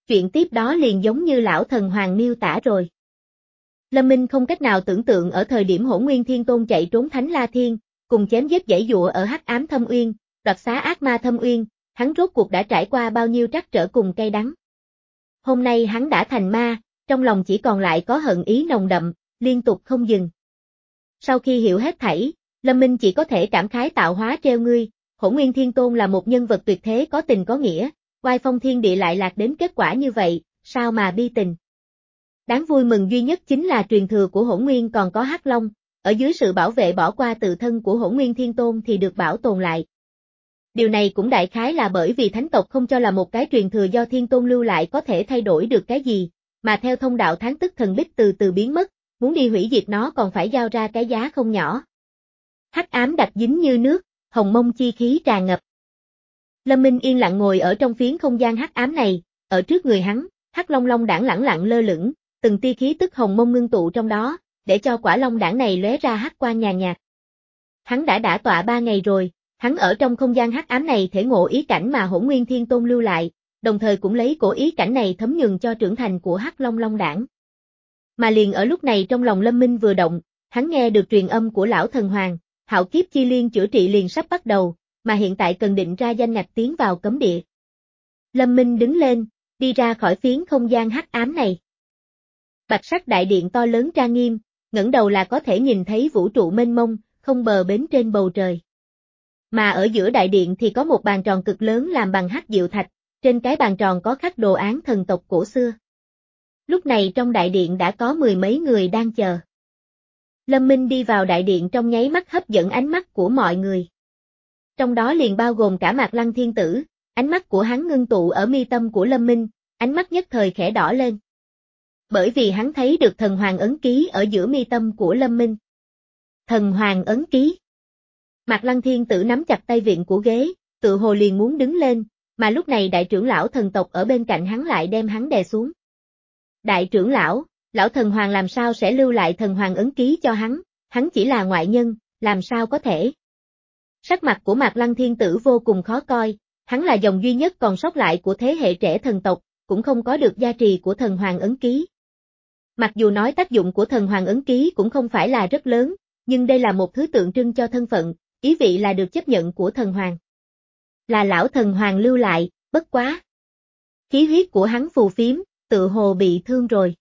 Chuyện tiếp đó liền giống như lão thần hoàng miêu tả rồi. Lâm Minh không cách nào tưởng tượng ở thời điểm Hỗn Nguyên Thiên Tôn chạy trốn Thánh La Thiên, cùng chém giết giãy giụa ở Hắc Ám Thâm Uyên, đoạt xá ác ma Thâm Uyên, hắn rốt cuộc đã trải qua bao nhiêu trắc trở cùng cay đắng. Hôm nay hắn đã thành ma, trong lòng chỉ còn lại có hận ý nồng đậm, liên tục không dừng. Sau khi hiểu hết thảy, Lâm Minh chỉ có thể cảm khái tạo hóa treo ngươi, Hỗn Nguyên Thiên Tôn là một nhân vật tuyệt thế có tình có nghĩa, oai phong thiên địa lại lạc đến kết quả như vậy, sao mà bi tình. Đáng vui mừng duy nhất chính là truyền thừa của Hỗn Nguyên còn có Hắc Long, ở dưới sự bảo vệ bỏ qua tự thân của Hỗn Nguyên Thiên Tôn thì được bảo tồn lại. Điều này cũng đại khái là bởi vì thánh tộc không cho là một cái truyền thừa do Thiên Tôn lưu lại có thể thay đổi được cái gì, mà theo thông đạo tháng tức thần bích từ từ biến mất, muốn đi hủy diệt nó còn phải giao ra cái giá không nhỏ. Hắc ám đặc dính như nước, hồng mông chi khí tràn ngập. Lâm Minh yên lặng ngồi ở trong phiến không gian hắc ám này, ở trước người hắn, Hắc Long Long đãng lẳng lặng lơ lửng, từng tia khí tức hồng mông ngưng tụ trong đó, để cho quả long đãng này lóe ra hắc quang nhàn nhạt. Hắn đã đả tọa ba ngày rồi, hắn ở trong không gian hắc ám này thể ngộ ý cảnh mà Hỗn Nguyên Thiên Tôn lưu lại, đồng thời cũng lấy cổ ý cảnh này thấm nhuần cho trưởng thành của Hắc Long Long đãng. Mà liền ở lúc này trong lòng Lâm Minh vừa động, hắn nghe được truyền âm của lão thần hoàng, hạo kiếp chi liên chữa trị liền sắp bắt đầu, mà hiện tại cần định ra danh ngạch tiến vào cấm địa. Lâm Minh đứng lên, đi ra khỏi phiến không gian hắc ám này. Bạch sắc đại điện to lớn trang nghiêm, ngẩng đầu là có thể nhìn thấy vũ trụ mênh mông, không bờ bến trên bầu trời. Mà ở giữa đại điện thì có một bàn tròn cực lớn làm bằng hắc diệu thạch, trên cái bàn tròn có khắc đồ án thần tộc cổ xưa. Lúc này trong đại điện đã có mười mấy người đang chờ. Lâm Minh đi vào đại điện trong nháy mắt hấp dẫn ánh mắt của mọi người. Trong đó liền bao gồm cả Mạc Lăng Thiên Tử, ánh mắt của hắn ngưng tụ ở mi tâm của Lâm Minh, ánh mắt nhất thời khẽ đỏ lên. Bởi vì hắn thấy được thần hoàng ấn ký ở giữa mi tâm của Lâm Minh. Thần hoàng ấn ký. Mạc Lăng Thiên Tử nắm chặt tay vịn của ghế, tự hồ liền muốn đứng lên, mà lúc này đại trưởng lão thần tộc ở bên cạnh hắn lại đem hắn đè xuống. Đại trưởng lão, lão thần hoàng làm sao sẽ lưu lại thần hoàng ấn ký cho hắn, hắn chỉ là ngoại nhân, làm sao có thể. Sắc mặt của Mạc Lăng Thiên Tử vô cùng khó coi, hắn là dòng duy nhất còn sót lại của thế hệ trẻ thần tộc, cũng không có được gia trì của thần hoàng ấn ký. Mặc dù nói tác dụng của thần hoàng ấn ký cũng không phải là rất lớn, nhưng đây là một thứ tượng trưng cho thân phận, ý vị là được chấp nhận của thần hoàng. Là lão thần hoàng lưu lại, bất quá. Khí huyết của hắn phù phiếm, tự hồ bị thương rồi.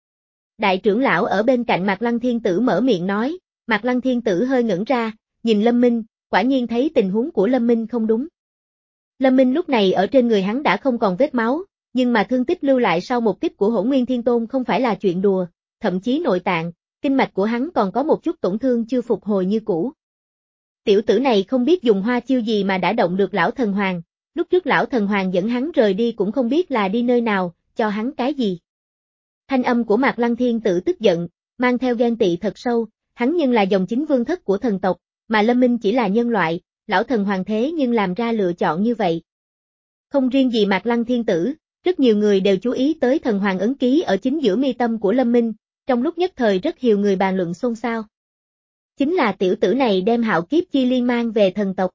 Đại trưởng lão ở bên cạnh Mạc Lăng Thiên Tử mở miệng nói, Mạc Lăng Thiên Tử hơi ngẩn ra, nhìn Lâm Minh, quả nhiên thấy tình huống của Lâm Minh không đúng. Lâm Minh lúc này ở trên người hắn đã không còn vết máu, nhưng mà thương tích lưu lại sau một kích của Hỗn Nguyên Thiên Tôn không phải là chuyện đùa, thậm chí nội tạng, kinh mạch của hắn còn có một chút tổn thương chưa phục hồi như cũ. Tiểu tử này không biết dùng hoa chiêu gì mà đã động được lão thần hoàng, lúc trước lão thần hoàng dẫn hắn rời đi cũng không biết là đi nơi nào, cho hắn cái gì. Thanh âm của Mạc Lăng Thiên Tử tức giận, mang theo ghen tị thật sâu, hắn nhưng là dòng chính vương thất của thần tộc, mà Lâm Minh chỉ là nhân loại, lão thần hoàng thế nhưng làm ra lựa chọn như vậy. Không riêng gì Mạc Lăng Thiên Tử, rất nhiều người đều chú ý tới thần hoàng ấn ký ở chính giữa mi tâm của Lâm Minh, trong lúc nhất thời rất nhiều người bàn luận xôn xao. Chính là tiểu tử này đem hạo kiếp chi liên mang về thần tộc.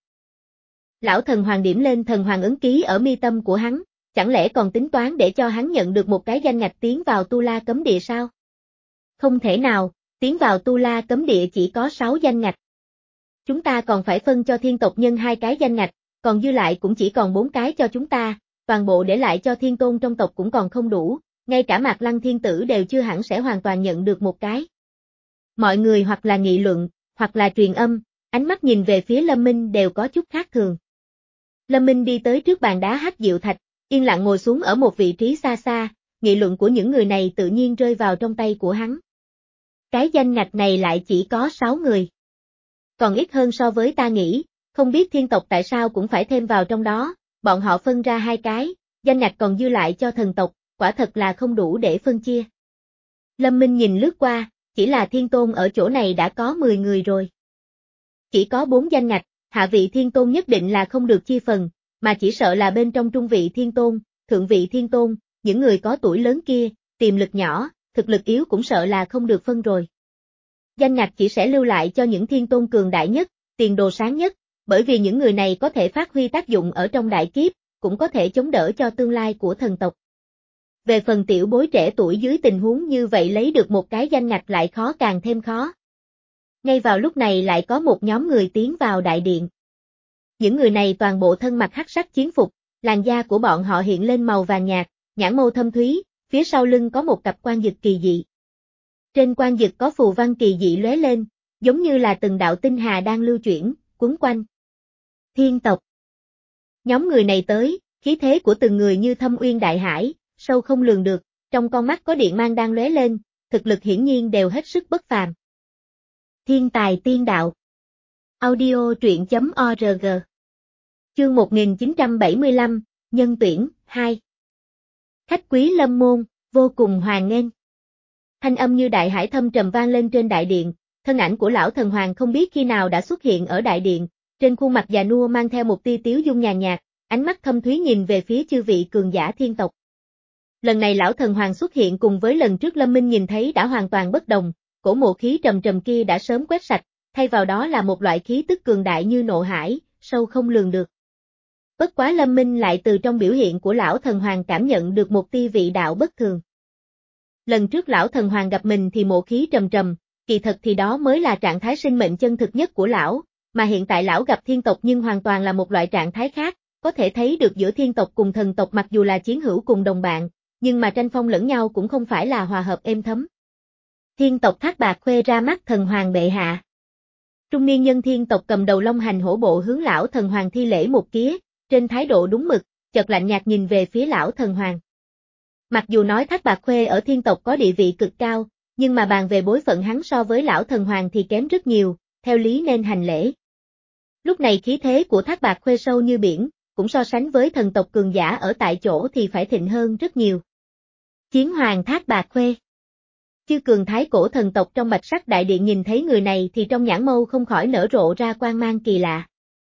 Lão thần hoàng điểm lên thần hoàng ấn ký ở mi tâm của hắn, chẳng lẽ còn tính toán để cho hắn nhận được một cái danh ngạch tiến vào Tu La cấm địa sao? Không thể nào, tiến vào Tu La cấm địa chỉ có sáu danh ngạch. Chúng ta còn phải phân cho thiên tộc nhân hai cái danh ngạch, còn dư lại cũng chỉ còn bốn cái cho chúng ta, toàn bộ để lại cho thiên tôn trong tộc cũng còn không đủ, ngay cả Mạc Lăng Thiên Tử đều chưa hẳn sẽ hoàn toàn nhận được một cái. Mọi người hoặc là nghị luận, hoặc là truyền âm, ánh mắt nhìn về phía Lâm Minh đều có chút khác thường. Lâm Minh đi tới trước bàn đá hắc diệu thạch, yên lặng ngồi xuống ở một vị trí xa xa, nghị luận của những người này tự nhiên rơi vào trong tay của hắn. Cái danh ngạch này lại chỉ có sáu người. Còn ít hơn so với ta nghĩ, không biết thiên tộc tại sao cũng phải thêm vào trong đó, bọn họ phân ra hai cái, danh ngạch còn dư lại cho thần tộc, quả thật là không đủ để phân chia. Lâm Minh nhìn lướt qua, chỉ là thiên tôn ở chỗ này đã có mười người rồi. Chỉ có bốn danh ngạch, hạ vị thiên tôn nhất định là không được chia phần, mà chỉ sợ là bên trong trung vị thiên tôn, thượng vị thiên tôn, những người có tuổi lớn kia, tiềm lực nhỏ, thực lực yếu cũng sợ là không được phân rồi. Danh ngạch chỉ sẽ lưu lại cho những thiên tôn cường đại nhất, tiền đồ sáng nhất, bởi vì những người này có thể phát huy tác dụng ở trong đại kiếp, cũng có thể chống đỡ cho tương lai của thần tộc. Về phần tiểu bối trẻ tuổi dưới tình huống như vậy lấy được một cái danh ngạch lại khó càng thêm khó. Ngay vào lúc này lại có một nhóm người tiến vào đại điện. Những người này toàn bộ thân mặc hắc sắc chiến phục, làn da của bọn họ hiện lên màu vàng nhạt, nhãn mâu thâm thúy, phía sau lưng có một cặp quan dực kỳ dị. Trên quan dực có phù văn kỳ dị lóe lên, giống như là từng đạo tinh hà đang lưu chuyển, quấn quanh. Thiên tộc. Nhóm người này tới, khí thế của từng người như thâm uyên đại hải, sâu không lường được, trong con mắt có điện mang đang lóe lên, thực lực hiển nhiên đều hết sức bất phàm. Thiên tài tiên đạo. Audio truyện chấm org. Chương một nghìn chín trăm bảy mươi lăm, Nhân tuyển, hai. Khách quý lâm môn, vô cùng hoan nghênh. Thanh âm như đại hải thâm trầm vang lên trên đại điện, thân ảnh của lão thần hoàng không biết khi nào đã xuất hiện ở đại điện, trên khuôn mặt già nua mang theo một tia tiếu dung nhàn nhạt, ánh mắt thâm thúy nhìn về phía chư vị cường giả thiên tộc. Lần này lão thần hoàng xuất hiện cùng với lần trước Lâm Minh nhìn thấy đã hoàn toàn bất đồng, cổ mộ khí trầm trầm kia đã sớm quét sạch, thay vào đó là một loại khí tức cường đại như nộ hải, sâu không lường được. Bất quá Lâm Minh lại từ trong biểu hiện của lão thần hoàng cảm nhận được một tia vị đạo bất thường. Lần trước lão thần hoàng gặp mình thì mộ khí trầm trầm, kỳ thật thì đó mới là trạng thái sinh mệnh chân thực nhất của lão, mà hiện tại lão gặp thiên tộc nhưng hoàn toàn là một loại trạng thái khác, có thể thấy được giữa thiên tộc cùng thần tộc mặc dù là chiến hữu cùng đồng bạn, nhưng mà tranh phong lẫn nhau cũng không phải là hòa hợp êm thấm. Thiên tộc Thác Bạt Khuê ra mắt thần hoàng bệ hạ. Trung niên nhân thiên tộc cầm đầu long hành hổ bộ hướng lão thần hoàng thi lễ một kía, trên thái độ đúng mực, chợt lạnh nhạt nhìn về phía lão thần hoàng. Mặc dù nói Thác Bạt Khuê ở thiên tộc có địa vị cực cao, nhưng mà bàn về bối phận hắn so với lão thần hoàng thì kém rất nhiều, theo lý nên hành lễ. Lúc này khí thế của Thác Bạt Khuê sâu như biển, cũng so sánh với thần tộc cường giả ở tại chỗ thì phải thịnh hơn rất nhiều. Chiến hoàng Thác Bạt Khuê. Chư cường thái cổ thần tộc trong bạch sắc đại điện nhìn thấy người này thì trong nhãn mâu không khỏi nở rộ ra quang mang kỳ lạ.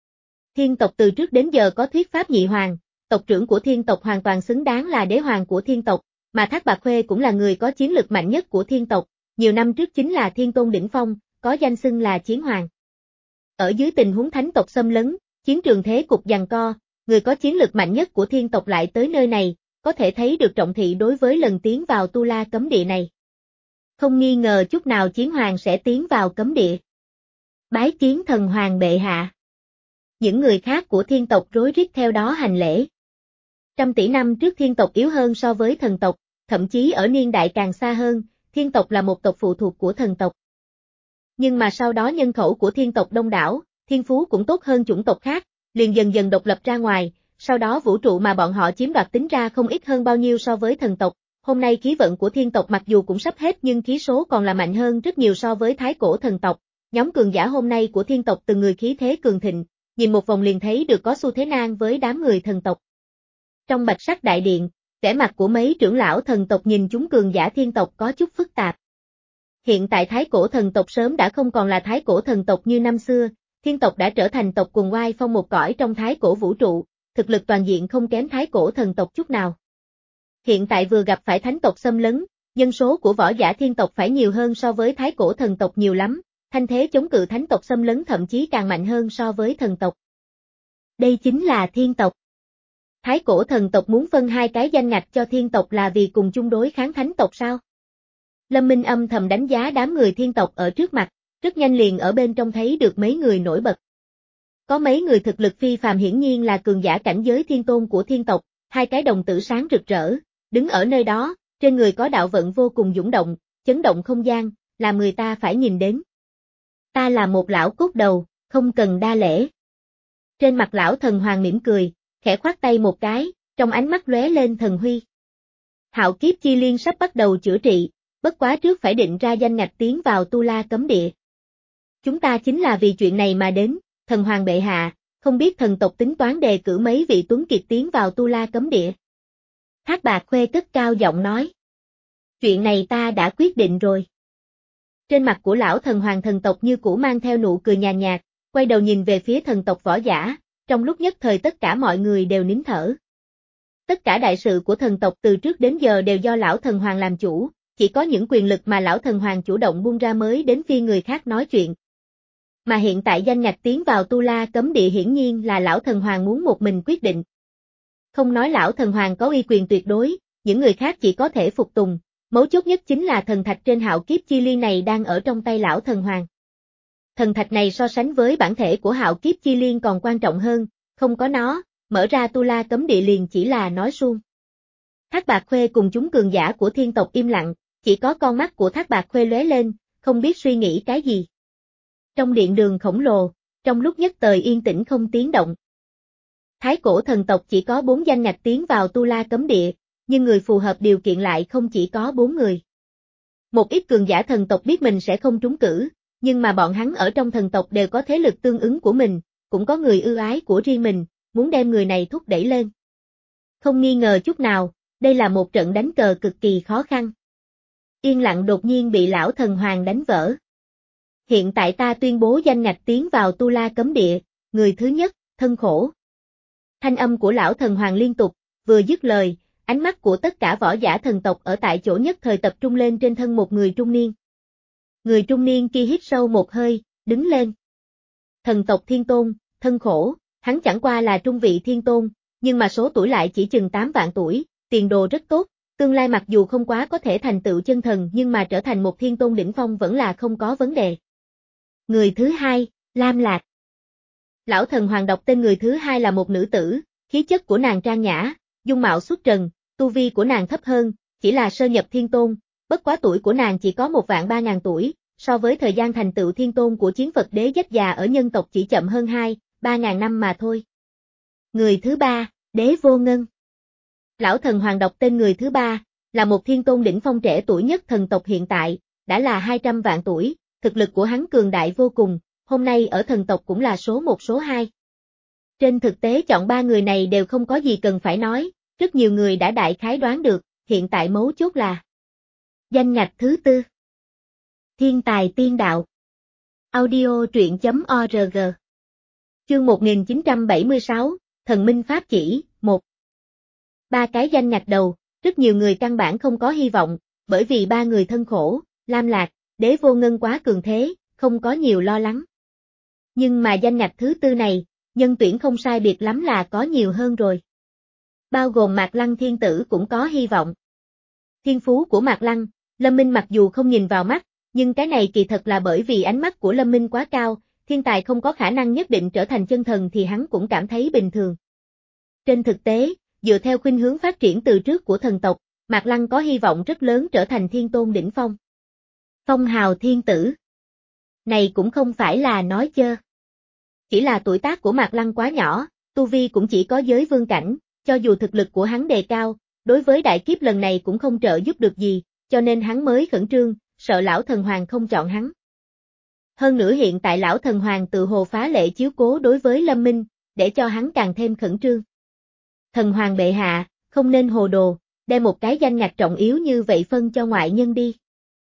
Thiên tộc từ trước đến giờ có thuyết pháp nhị hoàng, tộc trưởng của thiên tộc hoàn toàn xứng đáng là đế hoàng của thiên tộc, mà Thác Bạt Khuê cũng là người có chiến lực mạnh nhất của thiên tộc, nhiều năm trước chính là thiên tôn đỉnh phong, có danh xưng là chiến hoàng. Ở dưới tình huống thánh tộc xâm lấn, chiến trường thế cục giằng co, người có chiến lực mạnh nhất của thiên tộc lại tới nơi này, có thể thấy được trọng thị đối với lần tiến vào Tu La cấm địa này. Không nghi ngờ chút nào chiến hoàng sẽ tiến vào cấm địa. Bái kiến thần hoàng bệ hạ. Những người khác của thiên tộc rối rít theo đó hành lễ. Trăm tỷ năm trước thiên tộc yếu hơn so với thần tộc, thậm chí ở niên đại càng xa hơn, thiên tộc là một tộc phụ thuộc của thần tộc. Nhưng mà sau đó nhân khẩu của thiên tộc đông đảo, thiên phú cũng tốt hơn chủng tộc khác, liền dần dần độc lập ra ngoài, sau đó vũ trụ mà bọn họ chiếm đoạt tính ra không ít hơn bao nhiêu so với thần tộc. Hôm nay khí vận của thiên tộc mặc dù cũng sắp hết nhưng khí số còn là mạnh hơn rất nhiều so với thái cổ thần tộc. Nhóm cường giả hôm nay của thiên tộc từng người khí thế cường thịnh, nhìn một vòng liền thấy được có xu thế nan với đám người thần tộc. Trong bạch sắc đại điện, vẻ mặt của mấy trưởng lão thần tộc nhìn chúng cường giả thiên tộc có chút phức tạp. Hiện tại thái cổ thần tộc sớm đã không còn là thái cổ thần tộc như năm xưa, thiên tộc đã trở thành tộc cùng oai phong một cõi trong thái cổ vũ trụ, thực lực toàn diện không kém thái cổ thần tộc chút nào. Hiện tại vừa gặp phải thánh tộc xâm lấn, nhân số của võ giả thiên tộc phải nhiều hơn so với thái cổ thần tộc nhiều lắm, thanh thế chống cự thánh tộc xâm lấn thậm chí càng mạnh hơn so với thần tộc. Đây chính là thiên tộc. Thái cổ thần tộc muốn phân hai cái danh ngạch cho thiên tộc là vì cùng chung đối kháng thánh tộc sao? Lâm Minh âm thầm đánh giá đám người thiên tộc ở trước mặt, rất nhanh liền ở bên trong thấy được mấy người nổi bật. Có mấy người thực lực phi phàm hiển nhiên là cường giả cảnh giới thiên tôn của thiên tộc, hai cái đồng tử sáng rực rỡ, đứng ở nơi đó, trên người có đạo vận vô cùng dũng động, chấn động không gian, làm người ta phải nhìn đến. Ta là một lão cốt đầu, không cần đa lễ. Trên mặt lão thần hoàng mỉm cười, khẽ khoát tay một cái, trong ánh mắt lóe lên thần huy. Hạo kiếp chi liên sắp bắt đầu chữa trị, bất quá trước phải định ra danh ngạch tiến vào Tu La cấm địa. Chúng ta chính là vì chuyện này mà đến, thần hoàng bệ hạ, không biết thần tộc tính toán đề cử mấy vị tuấn kiệt tiến vào Tu La cấm địa. Thác Bạt Khuê cất cao giọng nói. Chuyện này ta đã quyết định rồi. Trên mặt của lão thần hoàng thần tộc như cũ mang theo nụ cười nhàn nhạt, quay đầu nhìn về phía thần tộc võ giả, trong lúc nhất thời tất cả mọi người đều nín thở. Tất cả đại sự của thần tộc từ trước đến giờ đều do lão thần hoàng làm chủ, chỉ có những quyền lực mà lão thần hoàng chủ động buông ra mới đến phiên người khác nói chuyện. Mà hiện tại danh ngạch tiến vào Tu La cấm địa hiển nhiên là lão thần hoàng muốn một mình quyết định. Không nói lão thần hoàng có uy quyền tuyệt đối, những người khác chỉ có thể phục tùng, mấu chốt nhất chính là thần thạch trên hạo kiếp chi liên này đang ở trong tay lão thần hoàng. Thần thạch này so sánh với bản thể của hạo kiếp chi liên còn quan trọng hơn, không có nó, mở ra tu la cấm địa liền chỉ là nói suông. Thác Bạt Khuê cùng chúng cường giả của thiên tộc im lặng, chỉ có con mắt của Thác Bạt Khuê lóe lên, không biết suy nghĩ cái gì. Trong điện đường khổng lồ, trong lúc nhất thời yên tĩnh không tiếng động. Thái cổ thần tộc chỉ có bốn danh ngạch tiến vào tu la cấm địa, nhưng người phù hợp điều kiện lại không chỉ có bốn người. Một ít cường giả thần tộc biết mình sẽ không trúng cử, nhưng mà bọn hắn ở trong thần tộc đều có thế lực tương ứng của mình, cũng có người ưu ái của riêng mình, muốn đem người này thúc đẩy lên. Không nghi ngờ chút nào, đây là một trận đánh cờ cực kỳ khó khăn. Yên lặng đột nhiên bị lão thần hoàng đánh vỡ. Hiện tại ta tuyên bố danh ngạch tiến vào tu la cấm địa, người thứ nhất, thân khổ. Thanh âm của lão thần hoàng liên tục, vừa dứt lời, ánh mắt của tất cả võ giả thần tộc ở tại chỗ nhất thời tập trung lên trên thân một người trung niên. Người trung niên kia hít sâu một hơi, đứng lên. Thần tộc thiên tôn, thân khổ, hắn chẳng qua là trung vị thiên tôn, nhưng mà số tuổi lại chỉ chừng tám vạn tuổi, tiền đồ rất tốt, tương lai mặc dù không quá có thể thành tựu chân thần nhưng mà trở thành một thiên tôn đỉnh phong vẫn là không có vấn đề. Người thứ hai, Lam Lạc. Lão thần hoàng đọc tên người thứ hai là một nữ tử, khí chất của nàng trang nhã, dung mạo xuất trần, tu vi của nàng thấp hơn, chỉ là sơ nhập thiên tôn, bất quá tuổi của nàng chỉ có một vạn ba ngàn tuổi, so với thời gian thành tựu thiên tôn của chiến Phật đế dách già ở nhân tộc chỉ chậm hơn hai, ba ngàn năm mà thôi. Người thứ ba, Đế Vô Ngân. Lão thần hoàng đọc tên người thứ ba, là một thiên tôn đỉnh phong trẻ tuổi nhất thần tộc hiện tại, đã là hai trăm vạn tuổi, thực lực của hắn cường đại vô cùng, hôm nay ở thần tộc cũng là số một số hai. Trên thực tế chọn ba người này đều không có gì cần phải nói, rất nhiều người đã đại khái đoán được, hiện tại mấu chốt là danh ngạch thứ tư. Thiên tài tiên đạo. Audio truyện chấm org. Chương một nghìn chín trăm bảy mươi sáu, Thần Minh Pháp Chỉ, một. Ba cái danh ngạch đầu, rất nhiều người căn bản không có hy vọng, bởi vì ba người thân khổ, Lam Lạc, Đế Vô Ngân quá cường thế, không có nhiều lo lắng. Nhưng mà danh ngạch thứ tư này, nhân tuyển không sai biệt lắm là có nhiều hơn rồi. Bao gồm Mạc Lăng thiên tử cũng có hy vọng. Thiên phú của Mạc Lăng, Lâm Minh mặc dù không nhìn vào mắt, nhưng cái này kỳ thật là bởi vì ánh mắt của Lâm Minh quá cao, thiên tài không có khả năng nhất định trở thành chân thần thì hắn cũng cảm thấy bình thường. Trên thực tế, dựa theo khuynh hướng phát triển từ trước của thần tộc, Mạc Lăng có hy vọng rất lớn trở thành thiên tôn đỉnh phong. Phong hào thiên tử. Này cũng không phải là nói chơ. Chỉ là tuổi tác của Mạc Lăng quá nhỏ, tu vi cũng chỉ có giới vương cảnh, cho dù thực lực của hắn đề cao, đối với đại kiếp lần này cũng không trợ giúp được gì, cho nên hắn mới khẩn trương, sợ lão thần hoàng không chọn hắn. Hơn nữa hiện tại lão thần hoàng tự hồ phá lệ chiếu cố đối với Lâm Minh, để cho hắn càng thêm khẩn trương. Thần hoàng bệ hạ, không nên hồ đồ, đem một cái danh ngạch trọng yếu như vậy phân cho ngoại nhân đi.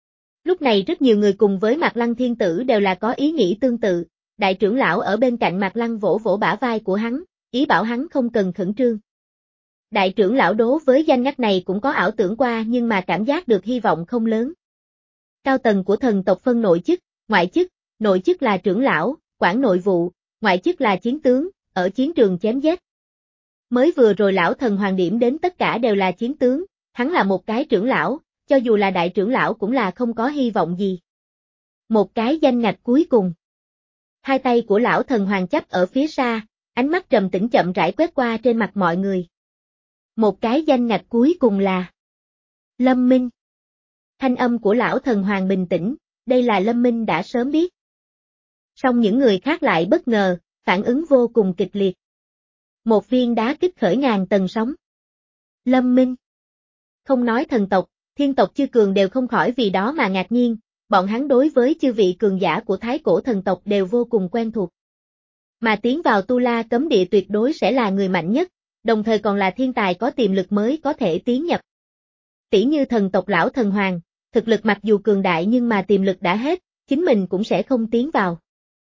Lúc này rất nhiều người cùng với Mạc Lăng thiên tử đều là có ý nghĩ tương tự, đại trưởng lão ở bên cạnh Mạc Lăng vỗ vỗ bả vai của hắn, ý bảo hắn không cần khẩn trương. Đại trưởng lão đố với danh ngạch này cũng có ảo tưởng qua nhưng mà cảm giác được hy vọng không lớn. Cao tầng của thần tộc phân nội chức, ngoại chức, nội chức là trưởng lão, quản nội vụ, ngoại chức là chiến tướng, ở chiến trường chém giết. Mới vừa rồi lão thần hoàng điểm đến tất cả đều là chiến tướng, hắn là một cái trưởng lão, cho dù là đại trưởng lão cũng là không có hy vọng gì. Một cái danh ngạch cuối cùng. Hai tay của lão thần hoàng chắp ở phía xa, ánh mắt trầm tĩnh chậm rãi quét qua trên mặt mọi người. Một cái danh ngạch cuối cùng là Lâm Minh. Thanh âm của lão thần hoàng bình tĩnh, đây là Lâm Minh đã sớm biết. Song những người khác lại bất ngờ, phản ứng vô cùng kịch liệt. Một viên đá kích khởi ngàn tầng sóng. Lâm Minh. Không nói thần tộc, thiên tộc chư cường đều không khỏi vì đó mà ngạc nhiên, bọn hắn đối với chư vị cường giả của thái cổ thần tộc đều vô cùng quen thuộc. Mà tiến vào tu la cấm địa tuyệt đối sẽ là người mạnh nhất, đồng thời còn là thiên tài có tiềm lực mới có thể tiến nhập. Tỷ như thần tộc lão thần hoàng, thực lực mặc dù cường đại nhưng mà tiềm lực đã hết, chính mình cũng sẽ không tiến vào.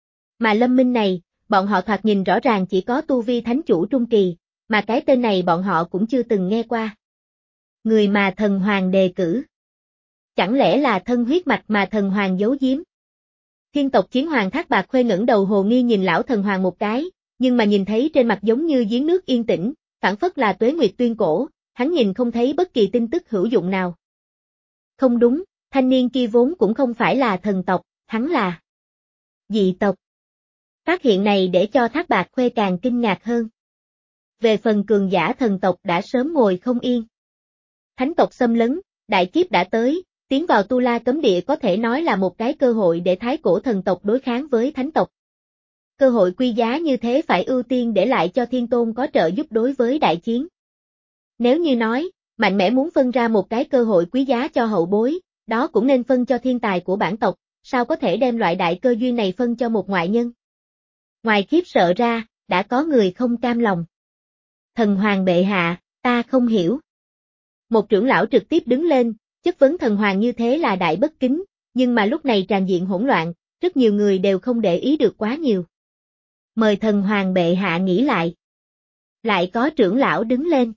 Mà Lâm Minh này, bọn họ thoạt nhìn rõ ràng chỉ có tu vi thánh chủ trung kỳ, mà cái tên này bọn họ cũng chưa từng nghe qua. Người mà thần hoàng đề cử. Chẳng lẽ là thân huyết mạch mà thần hoàng giấu giếm? Thiên tộc chiến hoàng Thác Bạt Khuê ngẩng đầu hồ nghi nhìn lão thần hoàng một cái, nhưng mà nhìn thấy trên mặt giống như giếng nước yên tĩnh, phản phất là tuế nguyệt tuyên cổ, hắn nhìn không thấy bất kỳ tin tức hữu dụng nào. Không đúng, thanh niên kia vốn cũng không phải là thần tộc, hắn là dị tộc. Phát hiện này để cho Thác Bạt Khuê càng kinh ngạc hơn. Về phần cường giả thần tộc đã sớm ngồi không yên. Thánh tộc xâm lấn, đại kiếp đã tới, tiến vào Tu La cấm địa có thể nói là một cái cơ hội để thái cổ thần tộc đối kháng với thánh tộc. Cơ hội quý giá như thế phải ưu tiên để lại cho Thiên Tôn có trợ giúp đối với đại chiến. Nếu như nói, mạnh mẽ muốn phân ra một cái cơ hội quý giá cho hậu bối, đó cũng nên phân cho thiên tài của bản tộc, sao có thể đem loại đại cơ duyên này phân cho một ngoại nhân. Ngoài khiếp sợ ra, đã có người không cam lòng. Thần hoàng bệ hạ, ta không hiểu. Một trưởng lão trực tiếp đứng lên, chất vấn thần hoàng như thế là đại bất kính, nhưng mà lúc này tràn diện hỗn loạn, rất nhiều người đều không để ý được quá nhiều. Mời thần hoàng bệ hạ nghĩ lại. Lại có trưởng lão đứng lên.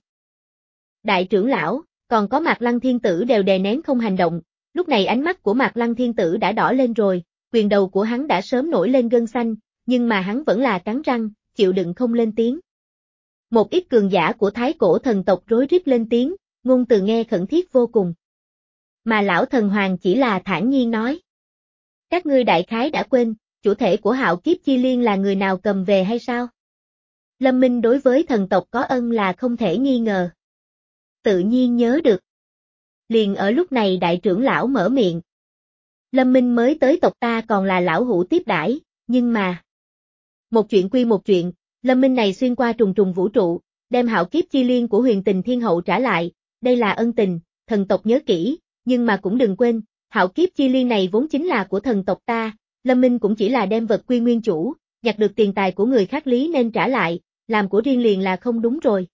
Đại trưởng lão, còn có Mạc Lăng Thiên Tử đều đè nén không hành động, lúc này ánh mắt của Mạc Lăng Thiên Tử đã đỏ lên rồi, quyền đầu của hắn đã sớm nổi lên gân xanh, nhưng mà hắn vẫn là cắn răng, chịu đựng không lên tiếng. Một ít cường giả của thái cổ thần tộc rối rít lên tiếng, ngôn từ nghe khẩn thiết vô cùng. Mà lão thần hoàng chỉ là thản nhiên nói. Các ngươi đại khái đã quên, chủ thể của Hạo Kiếp Chi Liên là người nào cầm về hay sao? Lâm Minh đối với thần tộc có ân là không thể nghi ngờ. Tự nhiên nhớ được. Liền ở lúc này đại trưởng lão mở miệng. Lâm Minh mới tới tộc ta còn là lão hữu tiếp đãi, nhưng mà... Một chuyện quy một chuyện, Lâm Minh này xuyên qua trùng trùng vũ trụ, đem Hạo Kiếp Chi Liên của Huyền Tình Thiên Hậu trả lại, đây là ân tình, thần tộc nhớ kỹ, nhưng mà cũng đừng quên, Hạo Kiếp Chi Liên này vốn chính là của thần tộc ta, Lâm Minh cũng chỉ là đem vật quy nguyên chủ, nhặt được tiền tài của người khác lý nên trả lại, làm của riêng liền là không đúng rồi.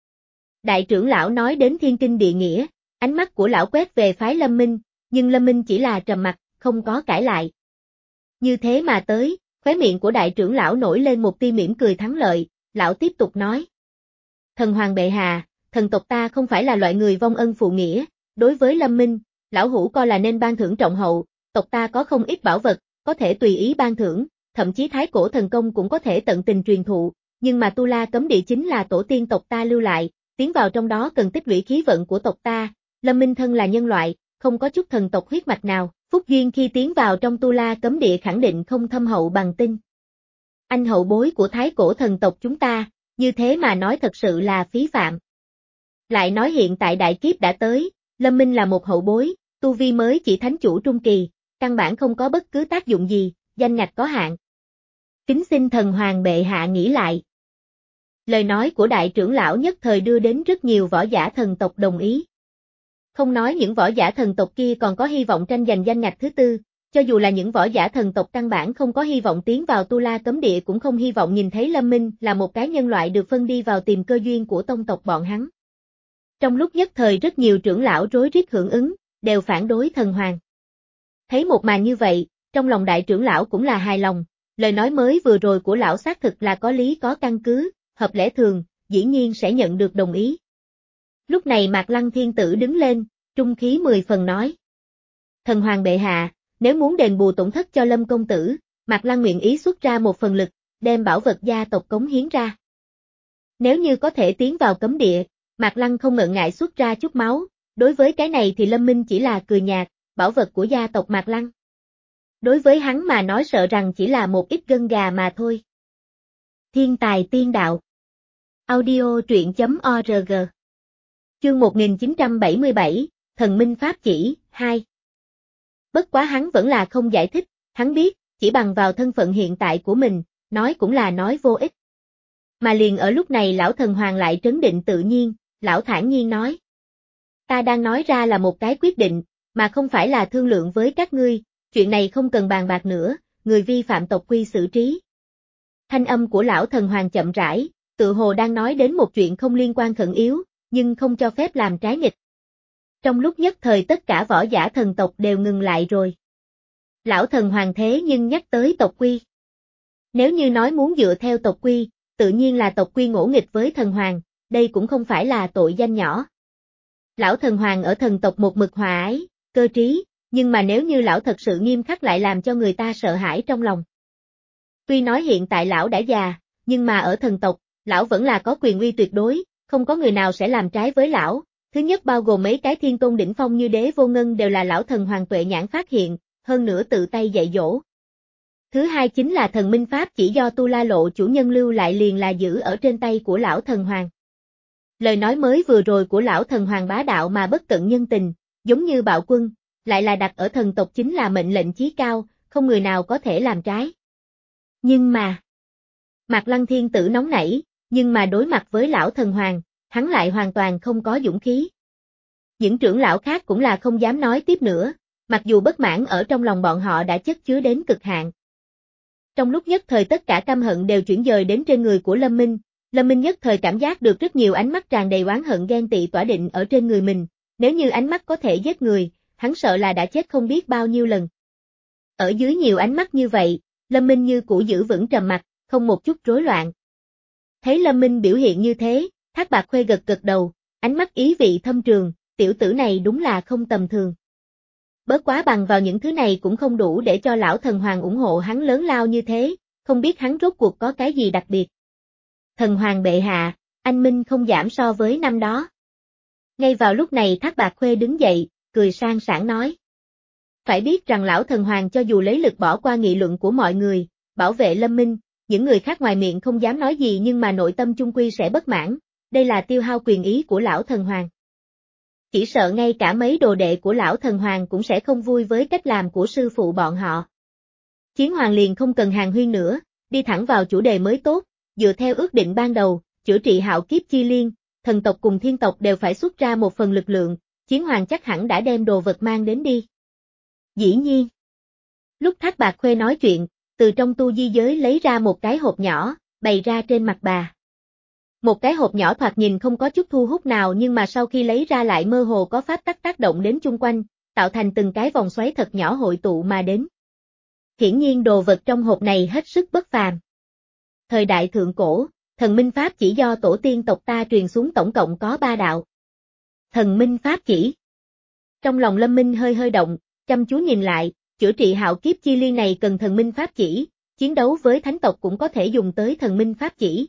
Đại trưởng lão nói đến thiên kinh địa nghĩa, ánh mắt của lão quét về phái Lâm Minh, nhưng Lâm Minh chỉ là trầm mặt, không có cãi lại. Như thế mà tới, khóe miệng của đại trưởng lão nổi lên một tia mỉm cười thắng lợi, lão tiếp tục nói. Thần hoàng bệ hạ, thần tộc ta không phải là loại người vong ân phụ nghĩa, đối với Lâm Minh, lão hữu coi là nên ban thưởng trọng hậu, tộc ta có không ít bảo vật, có thể tùy ý ban thưởng, thậm chí thái cổ thần công cũng có thể tận tình truyền thụ, nhưng mà Tu La cấm địa chính là tổ tiên tộc ta lưu lại, tiến vào trong đó cần tích lũy khí vận của tộc ta, Lâm Minh thân là nhân loại, không có chút thần tộc huyết mạch nào, phúc duyên khi tiến vào trong Tu La cấm địa khẳng định không thâm hậu bằng tinh. Anh hậu bối của thái cổ thần tộc chúng ta, như thế mà nói thật sự là phí phạm. Lại nói hiện tại đại kiếp đã tới, Lâm Minh là một hậu bối, tu vi mới chỉ thánh chủ trung kỳ, căn bản không có bất cứ tác dụng gì, danh ngạch có hạn. Kính xin thần hoàng bệ hạ nghĩ lại. Lời nói của đại trưởng lão nhất thời đưa đến rất nhiều võ giả thần tộc đồng ý. Không nói những võ giả thần tộc kia còn có hy vọng tranh giành danh ngạch thứ tư, cho dù là những võ giả thần tộc căn bản không có hy vọng tiến vào Tu La cấm địa cũng không hy vọng nhìn thấy Lâm Minh là một cái nhân loại được phân đi vào tìm cơ duyên của tông tộc bọn hắn. Trong lúc nhất thời rất nhiều trưởng lão rối rít hưởng ứng, đều phản đối thần hoàng. Thấy một màn như vậy, trong lòng đại trưởng lão cũng là hài lòng, lời nói mới vừa rồi của lão xác thực là có lý có căn cứ, hợp lẽ thường, dĩ nhiên sẽ nhận được đồng ý. Lúc này Mạc Lăng Thiên Tử đứng lên, trung khí mười phần nói. Thần hoàng bệ hạ, nếu muốn đền bù tổn thất cho Lâm công tử, Mạc Lăng nguyện ý xuất ra một phần lực, đem bảo vật gia tộc cống hiến ra. Nếu như có thể tiến vào cấm địa, Mạc Lăng không ngần ngại xuất ra chút máu, đối với cái này thì Lâm Minh chỉ là cười nhạt, bảo vật của gia tộc Mạc Lăng. Đối với hắn mà nói sợ rằng chỉ là một ít gân gà mà thôi. Thiên tài tiên đạo. Audio truyện chấm org. Chương một nghìn chín trăm bảy mươi bảy, Thần Minh Pháp Chỉ, hai. Bất quá hắn vẫn là không giải thích, hắn biết, chỉ bằng vào thân phận hiện tại của mình, nói cũng là nói vô ích. Mà liền ở lúc này lão thần hoàng lại trấn định tự nhiên, lão thản nhiên nói. Ta đang nói ra là một cái quyết định, mà không phải là thương lượng với các ngươi, chuyện này không cần bàn bạc nữa, người vi phạm tộc quy xử trí. Thanh âm của lão thần hoàng chậm rãi, tự hồ đang nói đến một chuyện không liên quan khẩn yếu, nhưng không cho phép làm trái nghịch. Trong lúc nhất thời tất cả võ giả thần tộc đều ngừng lại rồi. Lão thần hoàng thế nhưng nhắc tới tộc quy. Nếu như nói muốn dựa theo tộc quy, tự nhiên là tộc quy ngỗ nghịch với thần hoàng, đây cũng không phải là tội danh nhỏ. Lão thần hoàng ở thần tộc một mực hòa ái, cơ trí, nhưng mà nếu như lão thật sự nghiêm khắc lại làm cho người ta sợ hãi trong lòng. Tuy nói hiện tại lão đã già, nhưng mà ở thần tộc, lão vẫn là có quyền uy tuyệt đối, không có người nào sẽ làm trái với lão. Thứ nhất bao gồm mấy cái thiên tôn đỉnh phong như Đế Vô Ngân đều là lão thần hoàng tuệ nhãn phát hiện, hơn nữa tự tay dạy dỗ. Thứ hai chính là thần minh pháp chỉ do Tu La Lộ chủ nhân lưu lại liền là giữ ở trên tay của lão thần hoàng. Lời nói mới vừa rồi của lão thần hoàng bá đạo mà bất tận nhân tình, giống như bạo quân, lại là đặt ở thần tộc chính là mệnh lệnh chí cao, không người nào có thể làm trái. Nhưng mà, Mạc Lăng Thiên Tử nóng nảy, nhưng mà đối mặt với lão thần hoàng, hắn lại hoàn toàn không có dũng khí. Những trưởng lão khác cũng là không dám nói tiếp nữa, mặc dù bất mãn ở trong lòng bọn họ đã chất chứa đến cực hạn. Trong lúc nhất thời tất cả căm hận đều chuyển dời đến trên người của Lâm Minh, Lâm Minh nhất thời cảm giác được rất nhiều ánh mắt tràn đầy oán hận ghen tị tỏa định ở trên người mình, nếu như ánh mắt có thể giết người, hắn sợ là đã chết không biết bao nhiêu lần. Ở dưới nhiều ánh mắt như vậy, Lâm Minh như cũ giữ vững trầm mặc, không một chút rối loạn. Thấy Lâm Minh biểu hiện như thế, Thác Bạt Khuê gật gật đầu, ánh mắt ý vị thâm trường, tiểu tử này đúng là không tầm thường. Bớt quá bằng vào những thứ này cũng không đủ để cho lão thần hoàng ủng hộ hắn lớn lao như thế, không biết hắn rốt cuộc có cái gì đặc biệt. Thần hoàng bệ hạ, anh Minh không giảm so với năm đó. Ngay vào lúc này Thác Bạt Khuê đứng dậy, cười sang sảng nói. Phải biết rằng lão thần hoàng cho dù lấy lực bỏ qua nghị luận của mọi người, bảo vệ Lâm Minh, những người khác ngoài miệng không dám nói gì nhưng mà nội tâm chung quy sẽ bất mãn, đây là tiêu hao quyền ý của lão thần hoàng. Chỉ sợ ngay cả mấy đồ đệ của lão thần hoàng cũng sẽ không vui với cách làm của sư phụ bọn họ. Chiến hoàng liền không cần hàng huyên nữa, đi thẳng vào chủ đề mới tốt, dựa theo ước định ban đầu, chữa trị hạo kiếp chi liên, thần tộc cùng thiên tộc đều phải xuất ra một phần lực lượng, chiến hoàng chắc hẳn đã đem đồ vật mang đến đi. Dĩ nhiên. Lúc Thác Bạt Khuê nói chuyện, từ trong tu di giới lấy ra một cái hộp nhỏ, bày ra trên mặt bà. Một cái hộp nhỏ thoạt nhìn không có chút thu hút nào nhưng mà sau khi lấy ra lại mơ hồ có pháp tắc tác động đến chung quanh, tạo thành từng cái vòng xoáy thật nhỏ hội tụ mà đến. Hiển nhiên đồ vật trong hộp này hết sức bất phàm. Thời đại thượng cổ, thần minh pháp chỉ do tổ tiên tộc ta truyền xuống tổng cộng có ba đạo. Thần minh pháp chỉ. Trong lòng Lâm Minh hơi hơi động, chăm chú nhìn lại, chữa trị hạo kiếp chi liên này cần thần minh pháp chỉ, chiến đấu với thánh tộc cũng có thể dùng tới thần minh pháp chỉ.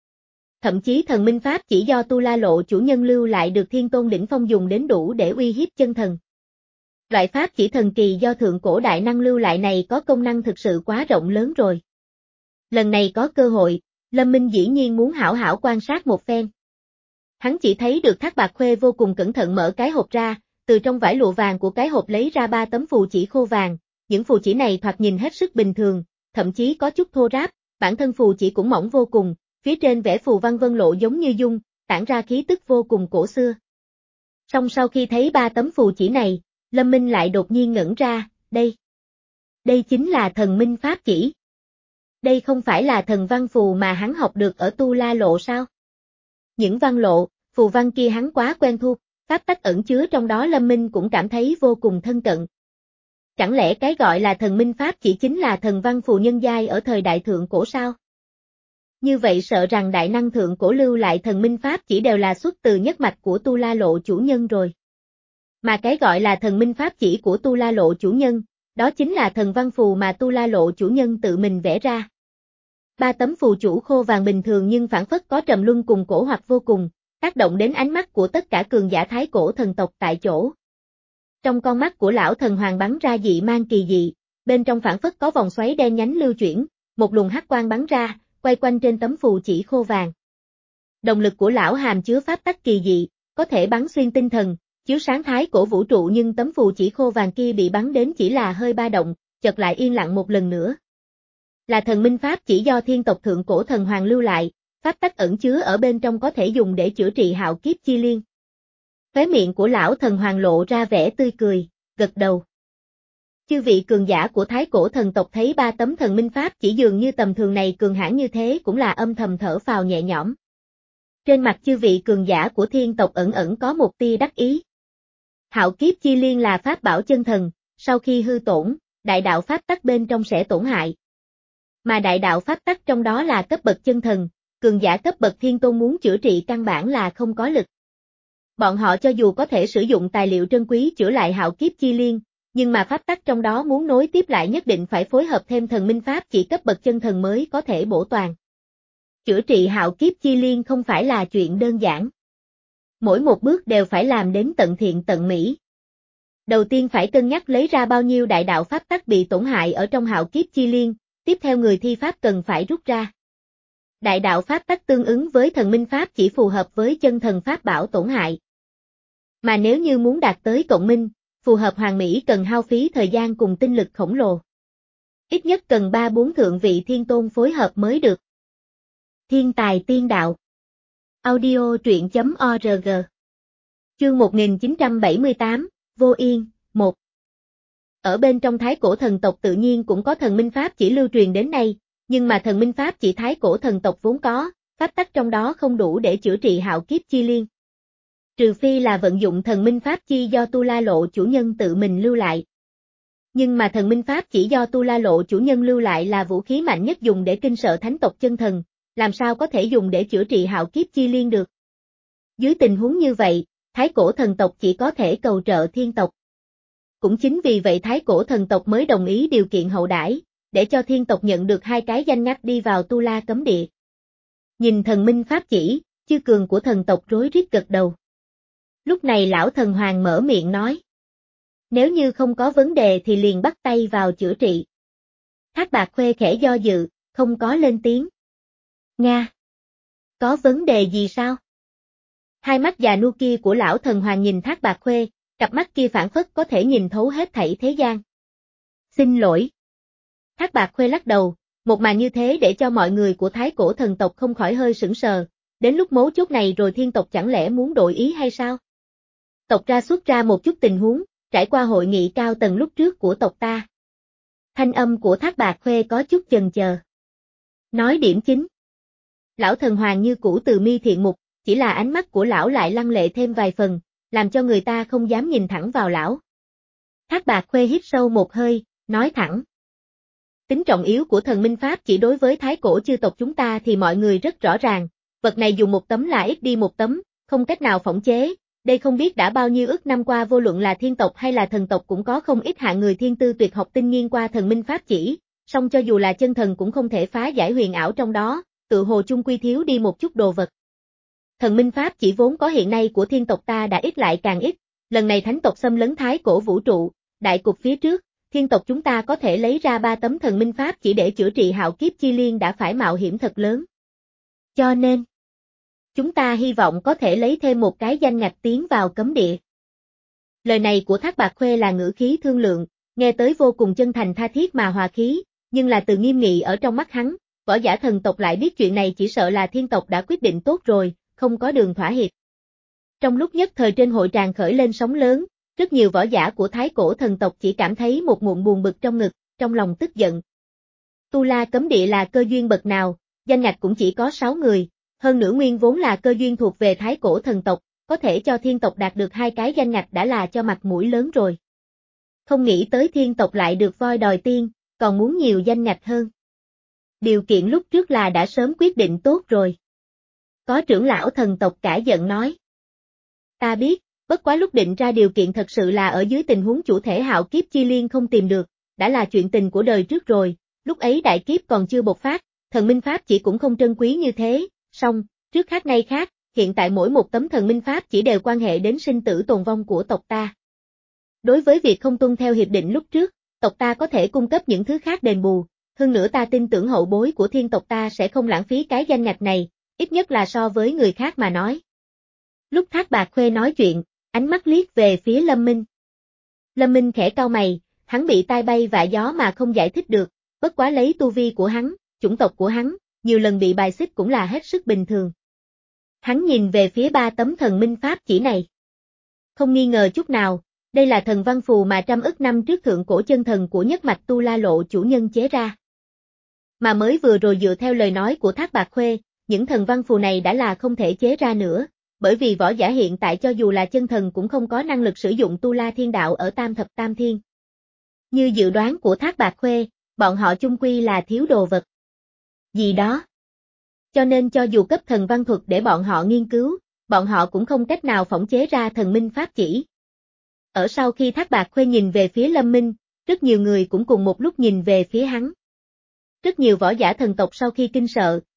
Thậm chí thần minh pháp chỉ do Tu La Lộ chủ nhân lưu lại được thiên tôn đỉnh phong dùng đến đủ để uy hiếp chân thần. Loại pháp chỉ thần kỳ do thượng cổ đại năng lưu lại này có công năng thực sự quá rộng lớn rồi. Lần này có cơ hội, Lâm Minh dĩ nhiên muốn hảo hảo quan sát một phen. Hắn chỉ thấy được Thác Bạt Khuê vô cùng cẩn thận mở cái hộp ra, từ trong vải lụa vàng của cái hộp lấy ra ba tấm phù chỉ khô vàng, những phù chỉ này thoạt nhìn hết sức bình thường, thậm chí có chút thô ráp, bản thân phù chỉ cũng mỏng vô cùng, phía trên vẽ phù văn vân lộ giống như dung, tản ra khí tức vô cùng cổ xưa. Song sau khi thấy ba tấm phù chỉ này, Lâm Minh lại đột nhiên ngẩn ra, đây. Đây chính là thần minh pháp chỉ. Đây không phải là thần văn phù mà hắn học được ở Tu La Lộ sao? Những văn lộ, phù văn kia hắn quá quen thuộc, pháp tắc ẩn chứa trong đó Lâm Minh cũng cảm thấy vô cùng thân cận. Chẳng lẽ cái gọi là thần minh pháp chỉ chính là thần văn phù nhân giai ở thời đại thượng cổ sao? Như vậy sợ rằng đại năng thượng cổ lưu lại thần minh pháp chỉ đều là xuất từ nhất mạch của Tu La Lộ chủ nhân rồi. Mà cái gọi là thần minh pháp chỉ của Tu La Lộ chủ nhân, đó chính là thần văn phù mà Tu La Lộ chủ nhân tự mình vẽ ra. Ba tấm phù chủ khô vàng bình thường nhưng phản phất có trầm luân cùng cổ hoặc vô cùng, tác động đến ánh mắt của tất cả cường giả thái cổ thần tộc tại chỗ. Trong con mắt của lão thần hoàng bắn ra dị mang kỳ dị, bên trong phản phất có vòng xoáy đen nhánh lưu chuyển, một luồng hắc quang bắn ra, quay quanh trên tấm phù chỉ khô vàng. Động lực của lão hàm chứa pháp tắc kỳ dị, có thể bắn xuyên tinh thần, chiếu sáng thái cổ vũ trụ nhưng tấm phù chỉ khô vàng kia bị bắn đến chỉ là hơi ba động, chợt lại yên lặng một lần nữa. Là thần minh pháp chỉ do thiên tộc thượng cổ thần hoàng lưu lại, pháp tắc ẩn chứa ở bên trong có thể dùng để chữa trị hạo kiếp chi liên. Khóe miệng của lão thần hoàng lộ ra vẻ tươi cười, gật đầu. Chư vị cường giả của thái cổ thần tộc thấy ba tấm thần minh pháp chỉ dường như tầm thường này cường hãn như thế cũng là âm thầm thở phào nhẹ nhõm. Trên mặt chư vị cường giả của thiên tộc ẩn ẩn có một tia đắc ý. Hạo kiếp chi liên là pháp bảo chân thần, sau khi hư tổn, đại đạo pháp tắc bên trong sẽ tổn hại. Mà đại đạo pháp tắc trong đó là cấp bậc chân thần, cường giả cấp bậc thiên tôn muốn chữa trị căn bản là không có lực. Bọn họ cho dù có thể sử dụng tài liệu trân quý chữa lại hạo kiếp chi liên, nhưng mà pháp tắc trong đó muốn nối tiếp lại nhất định phải phối hợp thêm thần minh pháp chỉ cấp bậc chân thần mới có thể bổ toàn. Chữa trị hạo kiếp chi liên không phải là chuyện đơn giản. Mỗi một bước đều phải làm đến tận thiện tận mỹ. Đầu tiên phải cân nhắc lấy ra bao nhiêu đại đạo pháp tắc bị tổn hại ở trong hạo kiếp chi liên, tiếp theo người thi pháp cần phải rút ra. Đại đạo pháp tắc tương ứng với thần minh pháp chỉ phù hợp với chân thần pháp bảo tổn hại. Mà nếu như muốn đạt tới cộng minh, phù hợp hoàn mỹ cần hao phí thời gian cùng tinh lực khổng lồ. Ít nhất cần ba bốn thượng vị thiên tôn phối hợp mới được. Thiên tài tiên đạo. Audio truyện chấm org. Chương một nghìn chín trăm bảy mươi tám, Vô Yên, một. Ở bên trong thái cổ thần tộc tự nhiên cũng có thần minh pháp chỉ lưu truyền đến nay, nhưng mà thần minh pháp chỉ thái cổ thần tộc vốn có, pháp tắc trong đó không đủ để chữa trị hạo kiếp chi liên. Trừ phi là vận dụng thần minh pháp chi do Tu La Lộ chủ nhân tự mình lưu lại. Nhưng mà thần minh pháp chỉ do Tu La Lộ chủ nhân lưu lại là vũ khí mạnh nhất dùng để kinh sợ thánh tộc chân thần, làm sao có thể dùng để chữa trị hạo kiếp chi liên được. Dưới tình huống như vậy, thái cổ thần tộc chỉ có thể cầu trợ thiên tộc. Cũng chính vì vậy thái cổ thần tộc mới đồng ý điều kiện hậu đãi, để cho thiên tộc nhận được hai cái danh ngạch đi vào Tu La cấm địa. Nhìn thần minh pháp chỉ, chư cường của thần tộc rối rít gật đầu. Lúc này lão thần hoàng mở miệng nói. Nếu như không có vấn đề thì liền bắt tay vào chữa trị. Thác Bạc Khuê khẽ do dự, không có lên tiếng. Nga! Có vấn đề gì sao? Hai mắt già nua kia của lão thần hoàng nhìn Thác Bạc Khuê, cặp mắt kia phảng phất có thể nhìn thấu hết thảy thế gian. Xin lỗi. Thác Bạc Khuê lắc đầu, một màn như thế để cho mọi người của thái cổ thần tộc không khỏi hơi sững sờ, đến lúc mấu chốt này rồi thiên tộc chẳng lẽ muốn đổi ý hay sao? Tộc ra xuất ra một chút tình huống, trải qua hội nghị cao tầng lúc trước của tộc ta. Thanh âm của Thác Bạc Khuê có chút chần chờ. Nói điểm chính. Lão thần hoàng như cũ từ mi thiện mục, chỉ là ánh mắt của lão lại lăng lệ thêm vài phần, làm cho người ta không dám nhìn thẳng vào lão. Thác Bạc Khuê hít sâu một hơi, nói thẳng. Tính trọng yếu của thần minh pháp chỉ đối với thái cổ chư tộc chúng ta thì mọi người rất rõ ràng, vật này dùng một tấm là ít đi một tấm, không cách nào phỏng chế, đây không biết đã bao nhiêu ức năm qua vô luận là thiên tộc hay là thần tộc cũng có không ít hạng người thiên tư tuyệt học tinh nghiên qua thần minh pháp chỉ, song cho dù là chân thần cũng không thể phá giải huyền ảo trong đó, tự hồ chung quy thiếu đi một chút đồ vật. Thần minh pháp chỉ vốn có hiện nay của thiên tộc ta đã ít lại càng ít, lần này thánh tộc xâm lấn thái cổ vũ trụ, đại cục phía trước, thiên tộc chúng ta có thể lấy ra ba tấm thần minh pháp chỉ để chữa trị hạo kiếp chi liên đã phải mạo hiểm thật lớn. Cho nên, chúng ta hy vọng có thể lấy thêm một cái danh ngạch tiến vào cấm địa. Lời này của Thác Bạc Khuê là ngữ khí thương lượng, nghe tới vô cùng chân thành tha thiết mà hòa khí, nhưng là từ nghiêm nghị ở trong mắt hắn, võ giả thần tộc lại biết chuyện này chỉ sợ là thiên tộc đã quyết định tốt rồi, không có đường thỏa hiệp. Trong lúc nhất thời trên hội tràng khởi lên sóng lớn, rất nhiều võ giả của thái cổ thần tộc chỉ cảm thấy một ngụm buồn bực trong ngực, trong lòng tức giận. Tu La cấm địa là cơ duyên bậc nào, danh ngạch cũng chỉ có sáu người, hơn nữa nguyên vốn là cơ duyên thuộc về thái cổ thần tộc, có thể cho thiên tộc đạt được hai cái danh ngạch đã là cho mặt mũi lớn rồi. Không nghĩ tới thiên tộc lại được voi đòi tiên, còn muốn nhiều danh ngạch hơn. Điều kiện lúc trước là đã sớm quyết định tốt rồi. Có trưởng lão thần tộc cả giận nói. Ta biết, bất quá lúc định ra điều kiện thật sự là ở dưới tình huống chủ thể hạo kiếp chi liên không tìm được, đã là chuyện tình của đời trước rồi, lúc ấy đại kiếp còn chưa bộc phát, thần minh pháp chỉ cũng không trân quý như thế, song, trước khác nay khác, hiện tại mỗi một tấm thần minh pháp chỉ đều quan hệ đến sinh tử tồn vong của tộc ta. Đối với việc không tuân theo hiệp định lúc trước, tộc ta có thể cung cấp những thứ khác đền bù, hơn nữa ta tin tưởng hậu bối của thiên tộc ta sẽ không lãng phí cái danh ngạch này, ít nhất là so với người khác mà nói. Lúc Thác Bạc Khuê nói chuyện, ánh mắt liếc về phía Lâm Minh. Lâm Minh khẽ cau mày, hắn bị tai bay vạ gió mà không giải thích được, bất quá lấy tu vi của hắn, chủng tộc của hắn, nhiều lần bị bài xích cũng là hết sức bình thường. Hắn nhìn về phía ba tấm thần minh pháp chỉ này. Không nghi ngờ chút nào, đây là thần văn phù mà trăm ức năm trước thượng cổ chân thần của nhất mạch Tu La Lộ chủ nhân chế ra. Mà mới vừa rồi dựa theo lời nói của Thác Bạc Khuê, những thần văn phù này đã là không thể chế ra nữa, bởi vì võ giả hiện tại cho dù là chân thần cũng không có năng lực sử dụng Tu La Thiên Đạo ở Tam Thập Tam Thiên. Như dự đoán của Thác Bạc Khuê, bọn họ chung quy là thiếu đồ vật gì đó. Cho nên cho dù cấp thần văn thuật để bọn họ nghiên cứu, bọn họ cũng không cách nào phỏng chế ra thần minh pháp chỉ. Ở sau khi Thác Bạc Khuê nhìn về phía Lâm Minh, rất nhiều người cũng cùng một lúc nhìn về phía hắn. Rất nhiều võ giả thần tộc sau khi kinh sợ,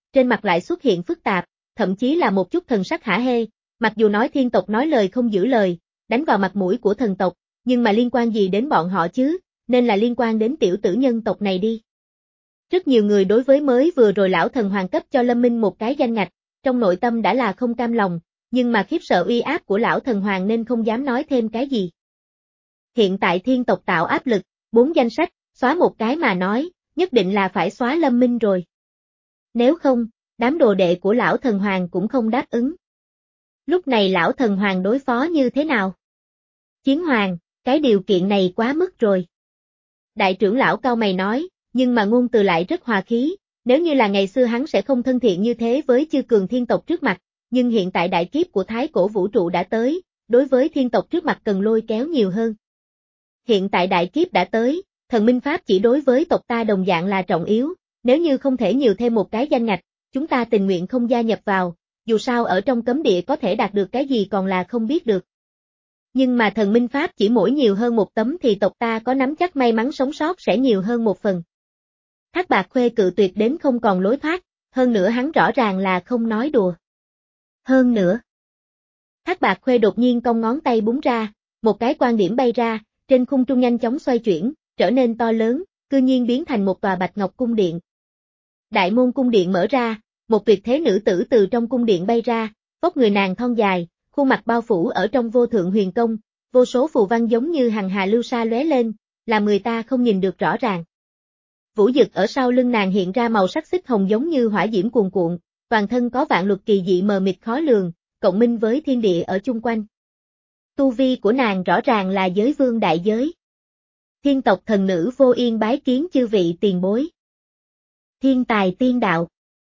trên mặt lại xuất hiện phức tạp, thậm chí là một chút thần sắc hả hê, mặc dù nói thiên tộc nói lời không giữ lời, đánh vào mặt mũi của thần tộc, nhưng mà liên quan gì đến bọn họ chứ, nên là liên quan đến tiểu tử nhân tộc này đi. Rất nhiều người đối với mới vừa rồi lão thần hoàng cấp cho Lâm Minh một cái danh ngạch, trong nội tâm đã là không cam lòng, nhưng mà khiếp sợ uy áp của lão thần hoàng nên không dám nói thêm cái gì. Hiện tại thiên tộc tạo áp lực, bốn danh sách, xóa một cái mà nói, nhất định là phải xóa Lâm Minh rồi. Nếu không, đám đồ đệ của lão thần hoàng cũng không đáp ứng. Lúc này lão thần hoàng đối phó như thế nào? Chiến hoàng, cái điều kiện này quá mức rồi. Đại trưởng lão cau mày nói, nhưng mà ngôn từ lại rất hòa khí, nếu như là ngày xưa hắn sẽ không thân thiện như thế với chư cường thiên tộc trước mặt, nhưng hiện tại đại kiếp của thái cổ vũ trụ đã tới, đối với thiên tộc trước mặt cần lôi kéo nhiều hơn. Hiện tại đại kiếp đã tới, thần minh pháp chỉ đối với tộc ta đồng dạng là trọng yếu, nếu như không thể nhiều thêm một cái danh ngạch, chúng ta tình nguyện không gia nhập vào, dù sao ở trong cấm địa có thể đạt được cái gì còn là không biết được. Nhưng mà thần minh pháp chỉ mỗi nhiều hơn một tấm thì tộc ta có nắm chắc may mắn sống sót sẽ nhiều hơn một phần. Thác Bạt Khuê cự tuyệt đến không còn lối thoát, hơn nữa hắn rõ ràng là không nói đùa. Hơn nữa. Thác Bạt Khuê đột nhiên cong ngón tay búng ra, một cái quan điểm bay ra, trên khung trung nhanh chóng xoay chuyển, trở nên to lớn, cư nhiên biến thành một tòa bạch ngọc cung điện. Đại môn cung điện mở ra, một tuyệt thế nữ tử từ trong cung điện bay ra, vóc người nàng thon dài, khuôn mặt bao phủ ở trong vô thượng huyền công, vô số phù văn giống như hằng hà lưu sa lóe lên, làm người ta không nhìn được rõ ràng. Vũ dực ở sau lưng nàng hiện ra màu sắc xích hồng giống như hỏa diễm cuồn cuộn, toàn thân có vạn luật kỳ dị mờ mịt khó lường, cộng minh với thiên địa ở chung quanh. Tu vi của nàng rõ ràng là giới vương đại giới. Thiên tộc thần nữ Vô Yên bái kiến chư vị tiền bối. Thiên tài tiên đạo.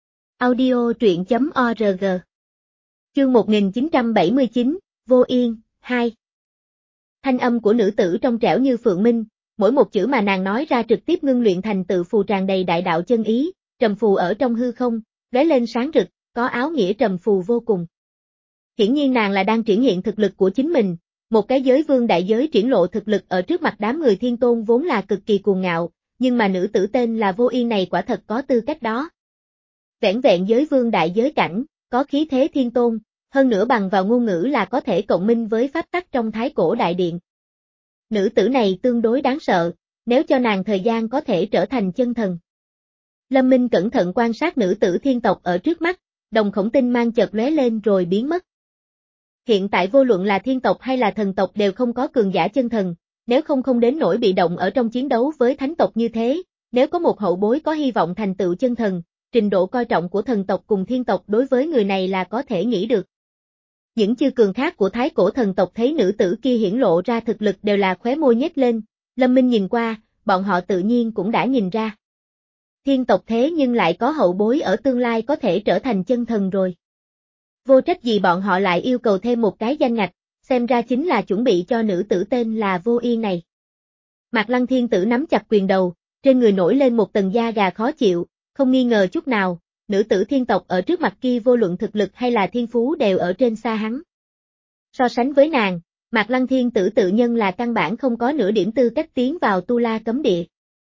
Audio truyện chấm org. Chương một nghìn chín trăm bảy mươi chín, Vô Yên, hai. Thanh âm của nữ tử trong trẻo như phượng minh, mỗi một chữ mà nàng nói ra trực tiếp ngưng luyện thành tự phù tràn đầy đại đạo chân ý, trầm phù ở trong hư không, lóe lên sáng rực, có áo nghĩa trầm phù vô cùng. Hiển nhiên nàng là đang triển hiện thực lực của chính mình, một cái giới vương đại giới triển lộ thực lực ở trước mặt đám người thiên tôn vốn là cực kỳ cuồng ngạo, nhưng mà nữ tử tên là Vô Yên này quả thật có tư cách đó. Vẻn vẹn giới vương đại giới cảnh, có khí thế thiên tôn, hơn nữa bằng vào ngôn ngữ là có thể cộng minh với pháp tắc trong thái cổ đại điện. Nữ tử này tương đối đáng sợ, nếu cho nàng thời gian có thể trở thành chân thần. Lâm Minh cẩn thận quan sát nữ tử thiên tộc ở trước mắt, đồng khổng tinh mang chợt lóe lên rồi biến mất. Hiện tại vô luận là thiên tộc hay là thần tộc đều không có cường giả chân thần, nếu không không đến nỗi bị động ở trong chiến đấu với thánh tộc như thế, nếu có một hậu bối có hy vọng thành tựu chân thần, trình độ coi trọng của thần tộc cùng thiên tộc đối với người này là có thể nghĩ được. Những chư cường khác của thái cổ thần tộc thấy nữ tử kia hiển lộ ra thực lực đều là khóe môi nhếch lên, Lâm Minh nhìn qua, bọn họ tự nhiên cũng đã nhìn ra. Thiên tộc thế nhưng lại có hậu bối ở tương lai có thể trở thành chân thần rồi. Vô trách gì bọn họ lại yêu cầu thêm một cái danh ngạch, xem ra chính là chuẩn bị cho nữ tử tên là Vô Yên này. Mạc Lăng Thiên Tử nắm chặt quyền đầu, trên người nổi lên một tầng da gà khó chịu, không nghi ngờ chút nào, nữ tử thiên tộc ở trước mặt kia vô luận thực lực hay là thiên phú đều ở trên xa hắn. So sánh với nàng, Mạc Lăng Thiên Tử tự nhân là căn bản không có nửa điểm tư cách tiến vào Tu La cấm địa.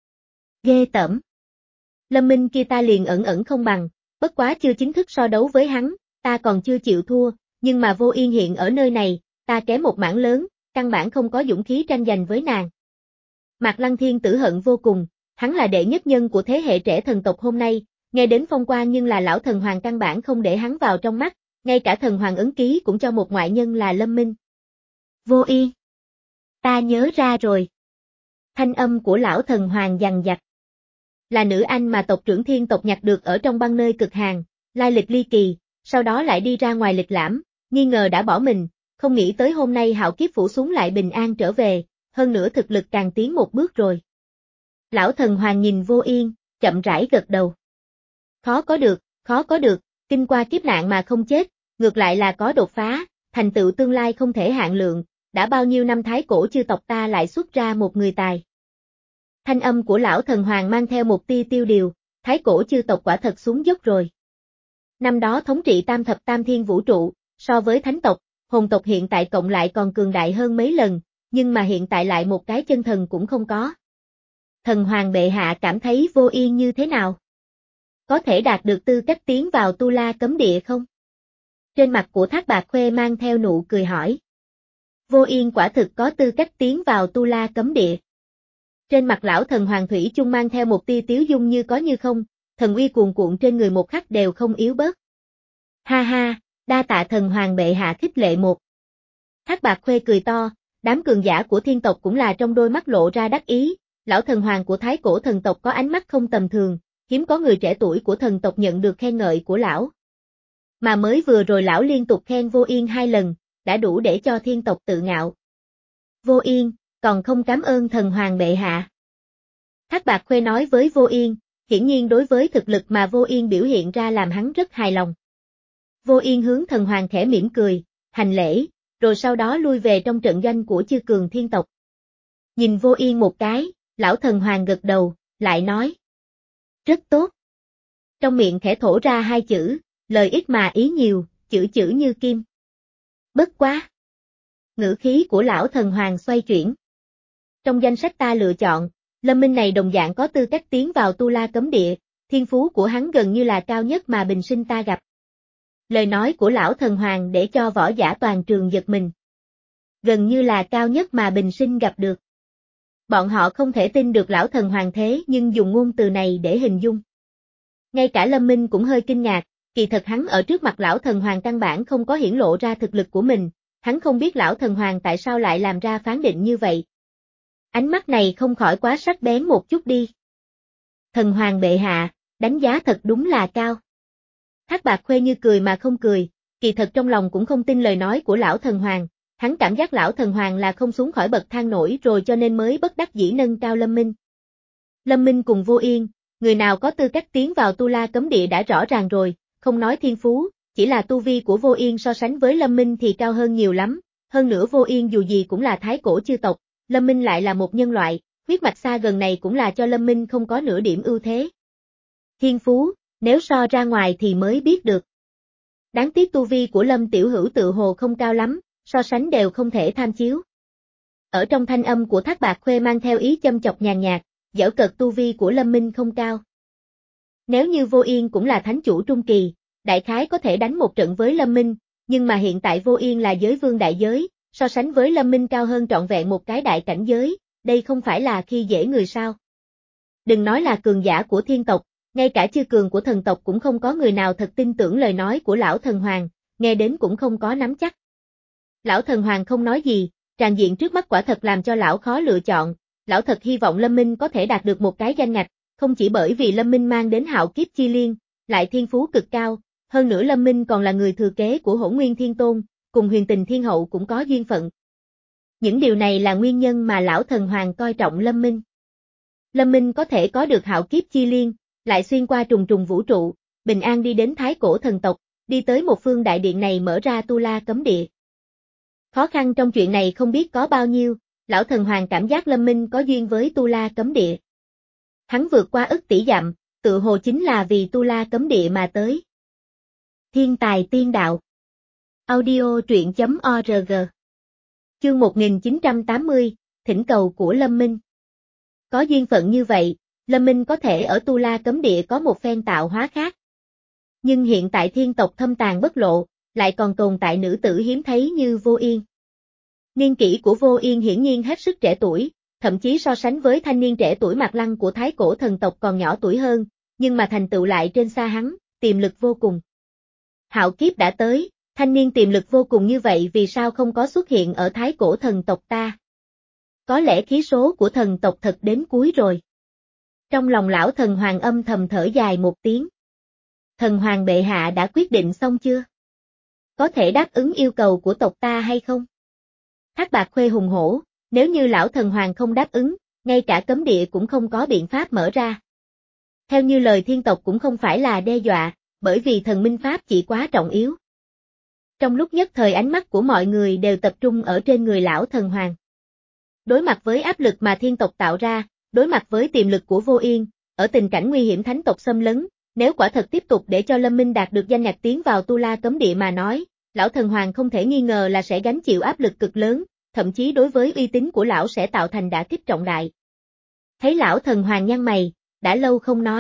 Ghê tởm. Lâm Minh kia ta liền ẩn ẩn không bằng, bất quá chưa chính thức so đấu với hắn, ta còn chưa chịu thua, nhưng mà Vô Yên hiện ở nơi này, ta kém một mảng lớn, căn bản không có dũng khí tranh giành với nàng. Mạc Lăng Thiên Tử hận vô cùng, hắn là đệ nhất nhân của thế hệ trẻ thần tộc hôm nay, nghe đến phong quang nhưng là lão thần hoàng căn bản không để hắn vào trong mắt, ngay cả thần hoàng ấn ký cũng cho một ngoại nhân là Lâm Minh. Vô Yên. Ta nhớ ra rồi. Thanh âm của lão thần hoàng dằn dặt. Là nữ anh mà tộc trưởng thiên tộc nhặt được ở trong băng nơi cực hàn, lai lịch ly kỳ, sau đó lại đi ra ngoài lịch lãm, nghi ngờ đã bỏ mình, không nghĩ tới hôm nay hạo kiếp phủ xuống lại bình an trở về, hơn nữa thực lực càng tiến một bước rồi. Lão thần hoàng nhìn Vô Yên, chậm rãi gật đầu. Khó có được, khó có được, kinh qua kiếp nạn mà không chết, ngược lại là có đột phá, thành tựu tương lai không thể hạn lượng, đã bao nhiêu năm thái cổ chư tộc ta lại xuất ra một người tài. Thanh âm của lão thần hoàng mang theo một tia tiêu điều, thái cổ chư tộc quả thật xuống dốc rồi. Năm đó thống trị tam thập tam thiên vũ trụ, so với thánh tộc, hồn tộc hiện tại cộng lại còn cường đại hơn mấy lần, nhưng mà hiện tại lại một cái chân thần cũng không có. Thần hoàng bệ hạ cảm thấy Vô Yên như thế nào? Có thể đạt được tư cách tiến vào Tu La cấm địa không? Trên mặt của Thác Bạt Khuê mang theo nụ cười hỏi. Vô Yên quả thực có tư cách tiến vào Tu La cấm địa. Trên mặt lão thần hoàng thủy chung mang theo một tia tiếu dung như có như không, thần uy cuồn cuộn trên người một khắc đều không yếu bớt. Ha ha, đa tạ thần hoàng bệ hạ khích lệ một. Thác Bạt Khuê cười to, đám cường giả của thiên tộc cũng là trong đôi mắt lộ ra đắc ý, lão thần hoàng của thái cổ thần tộc có ánh mắt không tầm thường, hiếm có người trẻ tuổi của thần tộc nhận được khen ngợi của lão. Mà mới vừa rồi lão liên tục khen Vô Yên hai lần, đã đủ để cho thiên tộc tự ngạo. Vô Yên, còn không cảm ơn thần hoàng bệ hạ. Thác Bạt Khuê nói với Vô Yên, hiển nhiên đối với thực lực mà Vô Yên biểu hiện ra làm hắn rất hài lòng. Vô Yên hướng thần hoàng khẽ mỉm cười, hành lễ, rồi sau đó lui về trong trận doanh của chư cường thiên tộc. Nhìn Vô Yên một cái, lão thần hoàng gật đầu, lại nói. Rất tốt. Trong miệng khẽ thổ ra hai chữ, lời ít mà ý nhiều, chữ chữ như kim. Bất quá. Ngữ khí của lão thần hoàng xoay chuyển. Trong danh sách ta lựa chọn, Lâm Minh này đồng dạng có tư cách tiến vào Tu La cấm địa, thiên phú của hắn gần như là cao nhất mà bình sinh ta gặp. Lời nói của lão thần hoàng để cho võ giả toàn trường giật mình. Gần như là cao nhất mà bình sinh gặp được. Bọn họ không thể tin được lão thần hoàng thế nhưng dùng ngôn từ này để hình dung. Ngay cả Lâm Minh cũng hơi kinh ngạc, kỳ thật hắn ở trước mặt lão thần hoàng căn bản không có hiển lộ ra thực lực của mình, hắn không biết lão thần hoàng tại sao lại làm ra phán định như vậy. Ánh mắt này không khỏi quá sắc bén một chút đi. Thần hoàng bệ hạ, đánh giá thật đúng là cao. Thác Bạt Khuê như cười mà không cười, kỳ thật trong lòng cũng không tin lời nói của lão thần hoàng, hắn cảm giác lão thần hoàng là không xuống khỏi bậc thang nổi rồi cho nên mới bất đắc dĩ nâng cao Lâm Minh. Lâm Minh cùng Vô Yên, người nào có tư cách tiến vào Tu La cấm địa đã rõ ràng rồi, không nói thiên phú, chỉ là tu vi của Vô Yên so sánh với Lâm Minh thì cao hơn nhiều lắm, hơn nữa Vô Yên dù gì cũng là thái cổ chư tộc, Lâm Minh lại là một nhân loại, huyết mạch xa gần này cũng là cho Lâm Minh không có nửa điểm ưu thế. Thiên phú, nếu so ra ngoài thì mới biết được. Đáng tiếc tu vi của Lâm Tiểu Hữu tự hồ không cao lắm, so sánh đều không thể tham chiếu. Ở trong thanh âm của Thác Bạt Khuê mang theo ý châm chọc nhàn nhạt, giễu cợt tu vi của Lâm Minh không cao. Nếu như Vô Yên cũng là thánh chủ trung kỳ, đại khái có thể đánh một trận với Lâm Minh, nhưng mà hiện tại Vô Yên là giới vương đại giới, so sánh với Lâm Minh cao hơn trọn vẹn một cái đại cảnh giới, đây không phải là khi dễ người sao. Đừng nói là cường giả của thiên tộc, ngay cả chư cường của thần tộc cũng không có người nào thật tin tưởng lời nói của lão thần hoàng, nghe đến cũng không có nắm chắc. Lão thần hoàng không nói gì, tràn diện trước mắt quả thật làm cho lão khó lựa chọn, lão thật hy vọng Lâm Minh có thể đạt được một cái danh ngạch, không chỉ bởi vì Lâm Minh mang đến hạo kiếp chi liên, lại thiên phú cực cao, hơn nữa Lâm Minh còn là người thừa kế của Hỗn Nguyên Thiên Tôn, cùng Huyền Tình Thiên Hậu cũng có duyên phận. Những điều này là nguyên nhân mà lão thần hoàng coi trọng Lâm Minh. Lâm Minh có thể có được hạo kiếp chi liên, lại xuyên qua trùng trùng vũ trụ, bình an đi đến thái cổ thần tộc, đi tới một phương đại điện này mở ra Tu La cấm địa. Khó khăn trong chuyện này không biết có bao nhiêu, lão thần hoàng cảm giác Lâm Minh có duyên với Tu La cấm địa. Hắn vượt qua ức tỷ dặm, tự hồ chính là vì Tu La cấm địa mà tới. Thiên tài tiên đạo. Audio truyện chấm org. Chương một nghìn chín trăm tám mươi, thỉnh cầu của Lâm Minh. Có duyên phận như vậy, Lâm Minh có thể ở Tu La cấm địa có một phen tạo hóa khác. Nhưng hiện tại thiên tộc thâm tàn bất lộ, lại còn tồn tại nữ tử hiếm thấy như Vô Yên. Niên kỷ của Vô Yên hiển nhiên hết sức trẻ tuổi, thậm chí so sánh với thanh niên trẻ tuổi Mạc Lăng của thái cổ thần tộc còn nhỏ tuổi hơn, nhưng mà thành tựu lại trên xa hắn, tiềm lực vô cùng. Hạo kiếp đã tới, thanh niên tiềm lực vô cùng như vậy vì sao không có xuất hiện ở thái cổ thần tộc ta? Có lẽ khí số của thần tộc thật đến cuối rồi. Trong lòng lão thần hoàng âm thầm thở dài một tiếng. Thần hoàng bệ hạ đã quyết định xong chưa? Có thể đáp ứng yêu cầu của tộc ta hay không? Thác Bạt Khuê hùng hổ, nếu như lão thần hoàng không đáp ứng, ngay cả cấm địa cũng không có biện pháp mở ra. Theo như lời thiên tộc cũng không phải là đe dọa, bởi vì thần minh pháp chỉ quá trọng yếu. Trong lúc nhất thời ánh mắt của mọi người đều tập trung ở trên người lão thần hoàng. Đối mặt với áp lực mà thiên tộc tạo ra, đối mặt với tiềm lực của Vô Yên, ở tình cảnh nguy hiểm thánh tộc xâm lấn, nếu quả thật tiếp tục để cho Lâm Minh đạt được danh ngạch tiến vào Tu La cấm địa mà nói, lão thần hoàng không thể nghi ngờ là sẽ gánh chịu áp lực cực lớn, thậm chí đối với uy tín của lão sẽ tạo thành đả kích trọng đại. Thấy lão thần hoàng nhăn mày, đã lâu không nói,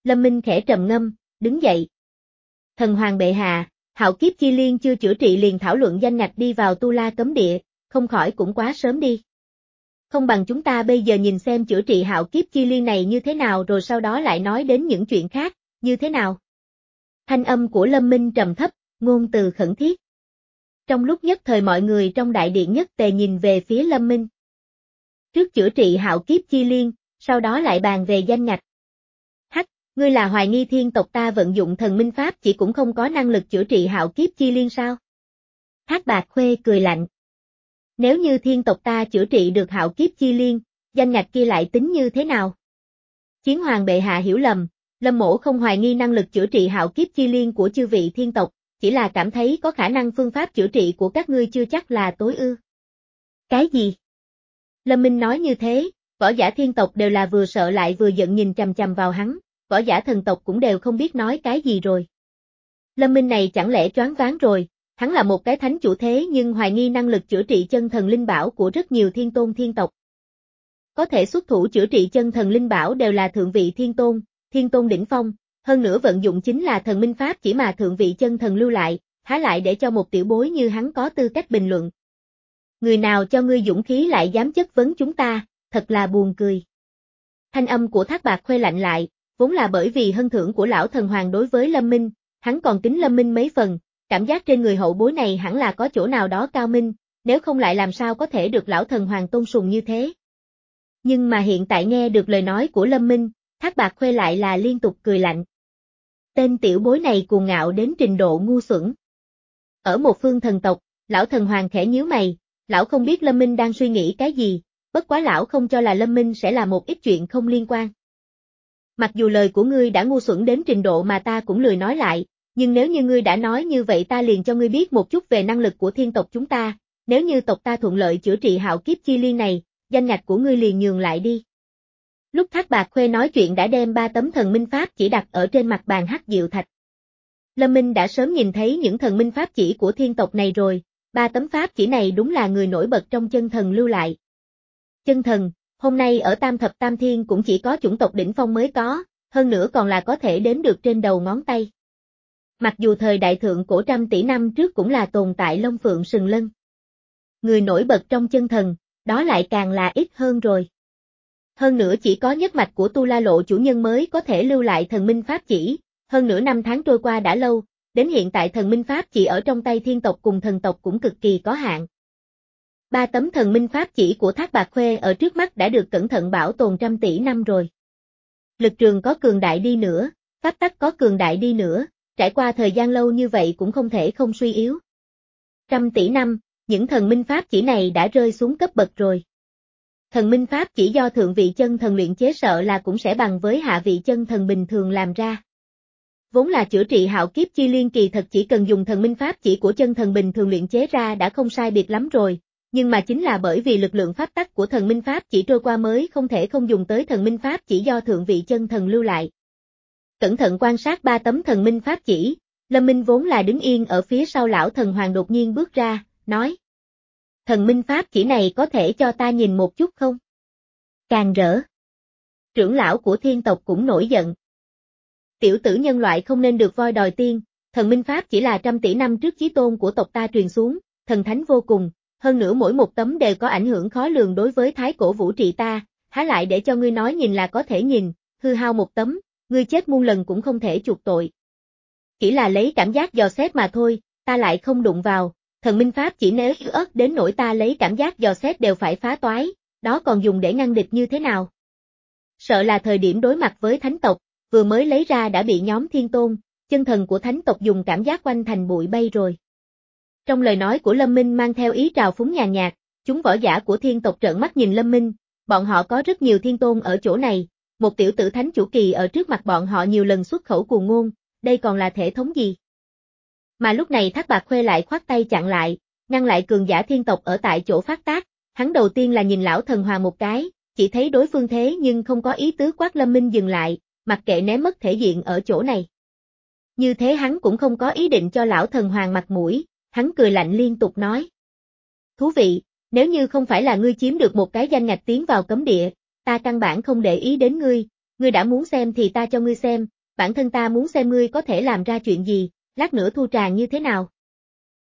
Lâm Minh khẽ trầm ngâm, đứng dậy. Thần hoàng bệ hạ, hạo kiếp chi liên chưa chữa trị liền thảo luận danh ngạch đi vào tu la cấm địa, không khỏi cũng quá sớm đi. Không bằng chúng ta bây giờ nhìn xem chữa trị hạo kiếp chi liên này như thế nào rồi sau đó lại nói đến những chuyện khác, như thế nào? Thanh âm của Lâm Minh trầm thấp, ngôn từ khẩn thiết. Trong lúc nhất thời mọi người trong đại điện nhất tề nhìn về phía Lâm Minh. Trước chữa trị hạo kiếp chi liên, sau đó lại bàn về danh ngạch. Hắc, ngươi là hoài nghi thiên tộc ta vận dụng thần minh pháp chỉ cũng không có năng lực chữa trị hạo kiếp chi liên sao? Thác Bạt Khuê cười lạnh. Nếu như thiên tộc ta chữa trị được hạo kiếp chi liên, danh ngạch kia lại tính như thế nào? Chiến hoàng bệ hạ hiểu lầm, Lâm mỗ không hoài nghi năng lực chữa trị hạo kiếp chi liên của chư vị thiên tộc, chỉ là cảm thấy có khả năng phương pháp chữa trị của các ngươi chưa chắc là tối ưu. Cái gì? Lâm Minh nói như thế, võ giả thiên tộc đều là vừa sợ lại vừa giận nhìn chằm chằm vào hắn, võ giả thần tộc cũng đều không biết nói cái gì rồi. Lâm Minh này chẳng lẽ choáng váng rồi, hắn là một cái thánh chủ thế nhưng hoài nghi năng lực chữa trị chân thần linh bảo của rất nhiều thiên tôn thiên tộc. Có thể xuất thủ chữa trị chân thần linh bảo đều là thượng vị thiên tôn, thiên tôn đỉnh phong, hơn nữa vận dụng chính là thần minh pháp chỉ mà thượng vị chân thần lưu lại, há lại để cho một tiểu bối như hắn có tư cách bình luận. Người nào cho ngươi dũng khí lại dám chất vấn chúng ta, thật là buồn cười. Thanh âm của Thác Bạt Khuê lạnh lại, vốn là bởi vì hân thưởng của lão thần hoàng đối với Lâm Minh, hắn còn kính Lâm Minh mấy phần, cảm giác trên người hậu bối này hẳn là có chỗ nào đó cao minh, nếu không lại làm sao có thể được lão thần hoàng tôn sùng như thế. Nhưng mà hiện tại nghe được lời nói của Lâm Minh, Thác Bạt Khuê lại là liên tục cười lạnh. Tên tiểu bối này cuồng ngạo đến trình độ ngu xuẩn. Ở một phương thần tộc, lão thần hoàng khẽ nhíu mày, lão không biết Lâm Minh đang suy nghĩ cái gì, bất quá lão không cho là Lâm Minh sẽ là một ít chuyện không liên quan. Mặc dù lời của ngươi đã ngu xuẩn đến trình độ mà ta cũng lười nói lại, nhưng nếu như ngươi đã nói như vậy ta liền cho ngươi biết một chút về năng lực của thiên tộc chúng ta, nếu như tộc ta thuận lợi chữa trị hạo kiếp chi liên này, danh ngạch của ngươi liền nhường lại đi. Lúc Thác Bạt Khuê nói chuyện đã đem ba tấm thần minh pháp chỉ đặt ở trên mặt bàn hắc diệu thạch. Lâm Minh đã sớm nhìn thấy những thần minh pháp chỉ của thiên tộc này rồi, ba tấm pháp chỉ này đúng là người nổi bật trong chân thần lưu lại. Chân thần, hôm nay ở Tam Thập Tam Thiên cũng chỉ có chủng tộc đỉnh phong mới có, hơn nữa còn là có thể đếm được trên đầu ngón tay. Mặc dù thời đại thượng cổ trăm tỷ năm trước cũng là tồn tại Long Phượng Sừng Lân. Người nổi bật trong chân thần, đó lại càng là ít hơn rồi. Hơn nữa chỉ có nhất mạch của Tu La Lộ chủ nhân mới có thể lưu lại thần minh pháp chỉ, hơn nửa năm tháng trôi qua đã lâu, đến hiện tại thần minh pháp chỉ ở trong tay thiên tộc cùng thần tộc cũng cực kỳ có hạn. Ba tấm thần minh pháp chỉ của Thác Bạt Khuê ở trước mắt đã được cẩn thận bảo tồn trăm tỷ năm rồi. Lực trường có cường đại đi nữa, pháp tắc có cường đại đi nữa, trải qua thời gian lâu như vậy cũng không thể không suy yếu. Trăm tỷ năm, những thần minh pháp chỉ này đã rơi xuống cấp bậc rồi. Thần minh pháp chỉ do thượng vị chân thần luyện chế sợ là cũng sẽ bằng với hạ vị chân thần bình thường làm ra. Vốn là chữa trị hạo kiếp chi liên kỳ thật chỉ cần dùng thần minh pháp chỉ của chân thần bình thường luyện chế ra đã không sai biệt lắm rồi, nhưng mà chính là bởi vì lực lượng pháp tắc của thần minh pháp chỉ trôi qua mới không thể không dùng tới thần minh pháp chỉ do thượng vị chân thần lưu lại. Cẩn thận quan sát ba tấm thần minh pháp chỉ, Lâm Minh vốn là đứng yên ở phía sau lão thần hoàng đột nhiên bước ra, nói. Thần minh pháp chỉ này có thể cho ta nhìn một chút không? Càng rỡ. Trưởng lão của thiên tộc cũng nổi giận. Tiểu tử nhân loại không nên được voi đòi tiên, thần minh pháp chỉ là trăm tỷ năm trước chí tôn của tộc ta truyền xuống, thần thánh vô cùng, hơn nữa mỗi một tấm đều có ảnh hưởng khó lường đối với thái cổ vũ trị ta, há lại để cho ngươi nói nhìn là có thể nhìn, hư hao một tấm, ngươi chết muôn lần cũng không thể chuộc tội. Chỉ là lấy cảm giác dò xét mà thôi, ta lại không đụng vào, thần minh pháp chỉ nếu yếu ớt đến nỗi ta lấy cảm giác dò xét đều phải phá toái, đó còn dùng để ngăn địch như thế nào? Sợ là thời điểm đối mặt với thánh tộc, vừa mới lấy ra đã bị nhóm thiên tôn, chân thần của thánh tộc dùng cảm giác quanh thành bụi bay rồi. Trong lời nói của Lâm Minh mang theo ý trào phúng nhàn nhạt, chúng võ giả của thiên tộc trợn mắt nhìn Lâm Minh, bọn họ có rất nhiều thiên tôn ở chỗ này, một tiểu tử thánh chủ kỳ ở trước mặt bọn họ nhiều lần xuất khẩu cuồng ngôn, đây còn là thể thống gì? Mà lúc này Thác Bạt Khuê lại khoát tay chặn lại, ngăn lại cường giả thiên tộc ở tại chỗ phát tác, hắn đầu tiên là nhìn lão thần hoàng một cái, chỉ thấy đối phương thế nhưng không có ý tứ quát Lâm Minh dừng lại, mặc kệ ném mất thể diện ở chỗ này. Như thế hắn cũng không có ý định cho lão thần hoàng mặt mũi, hắn cười lạnh liên tục nói. Thú vị, nếu như không phải là ngươi chiếm được một cái danh ngạch tiến vào cấm địa, ta căn bản không để ý đến ngươi, ngươi đã muốn xem thì ta cho ngươi xem, bản thân ta muốn xem ngươi có thể làm ra chuyện gì, lát nữa thu trà như thế nào.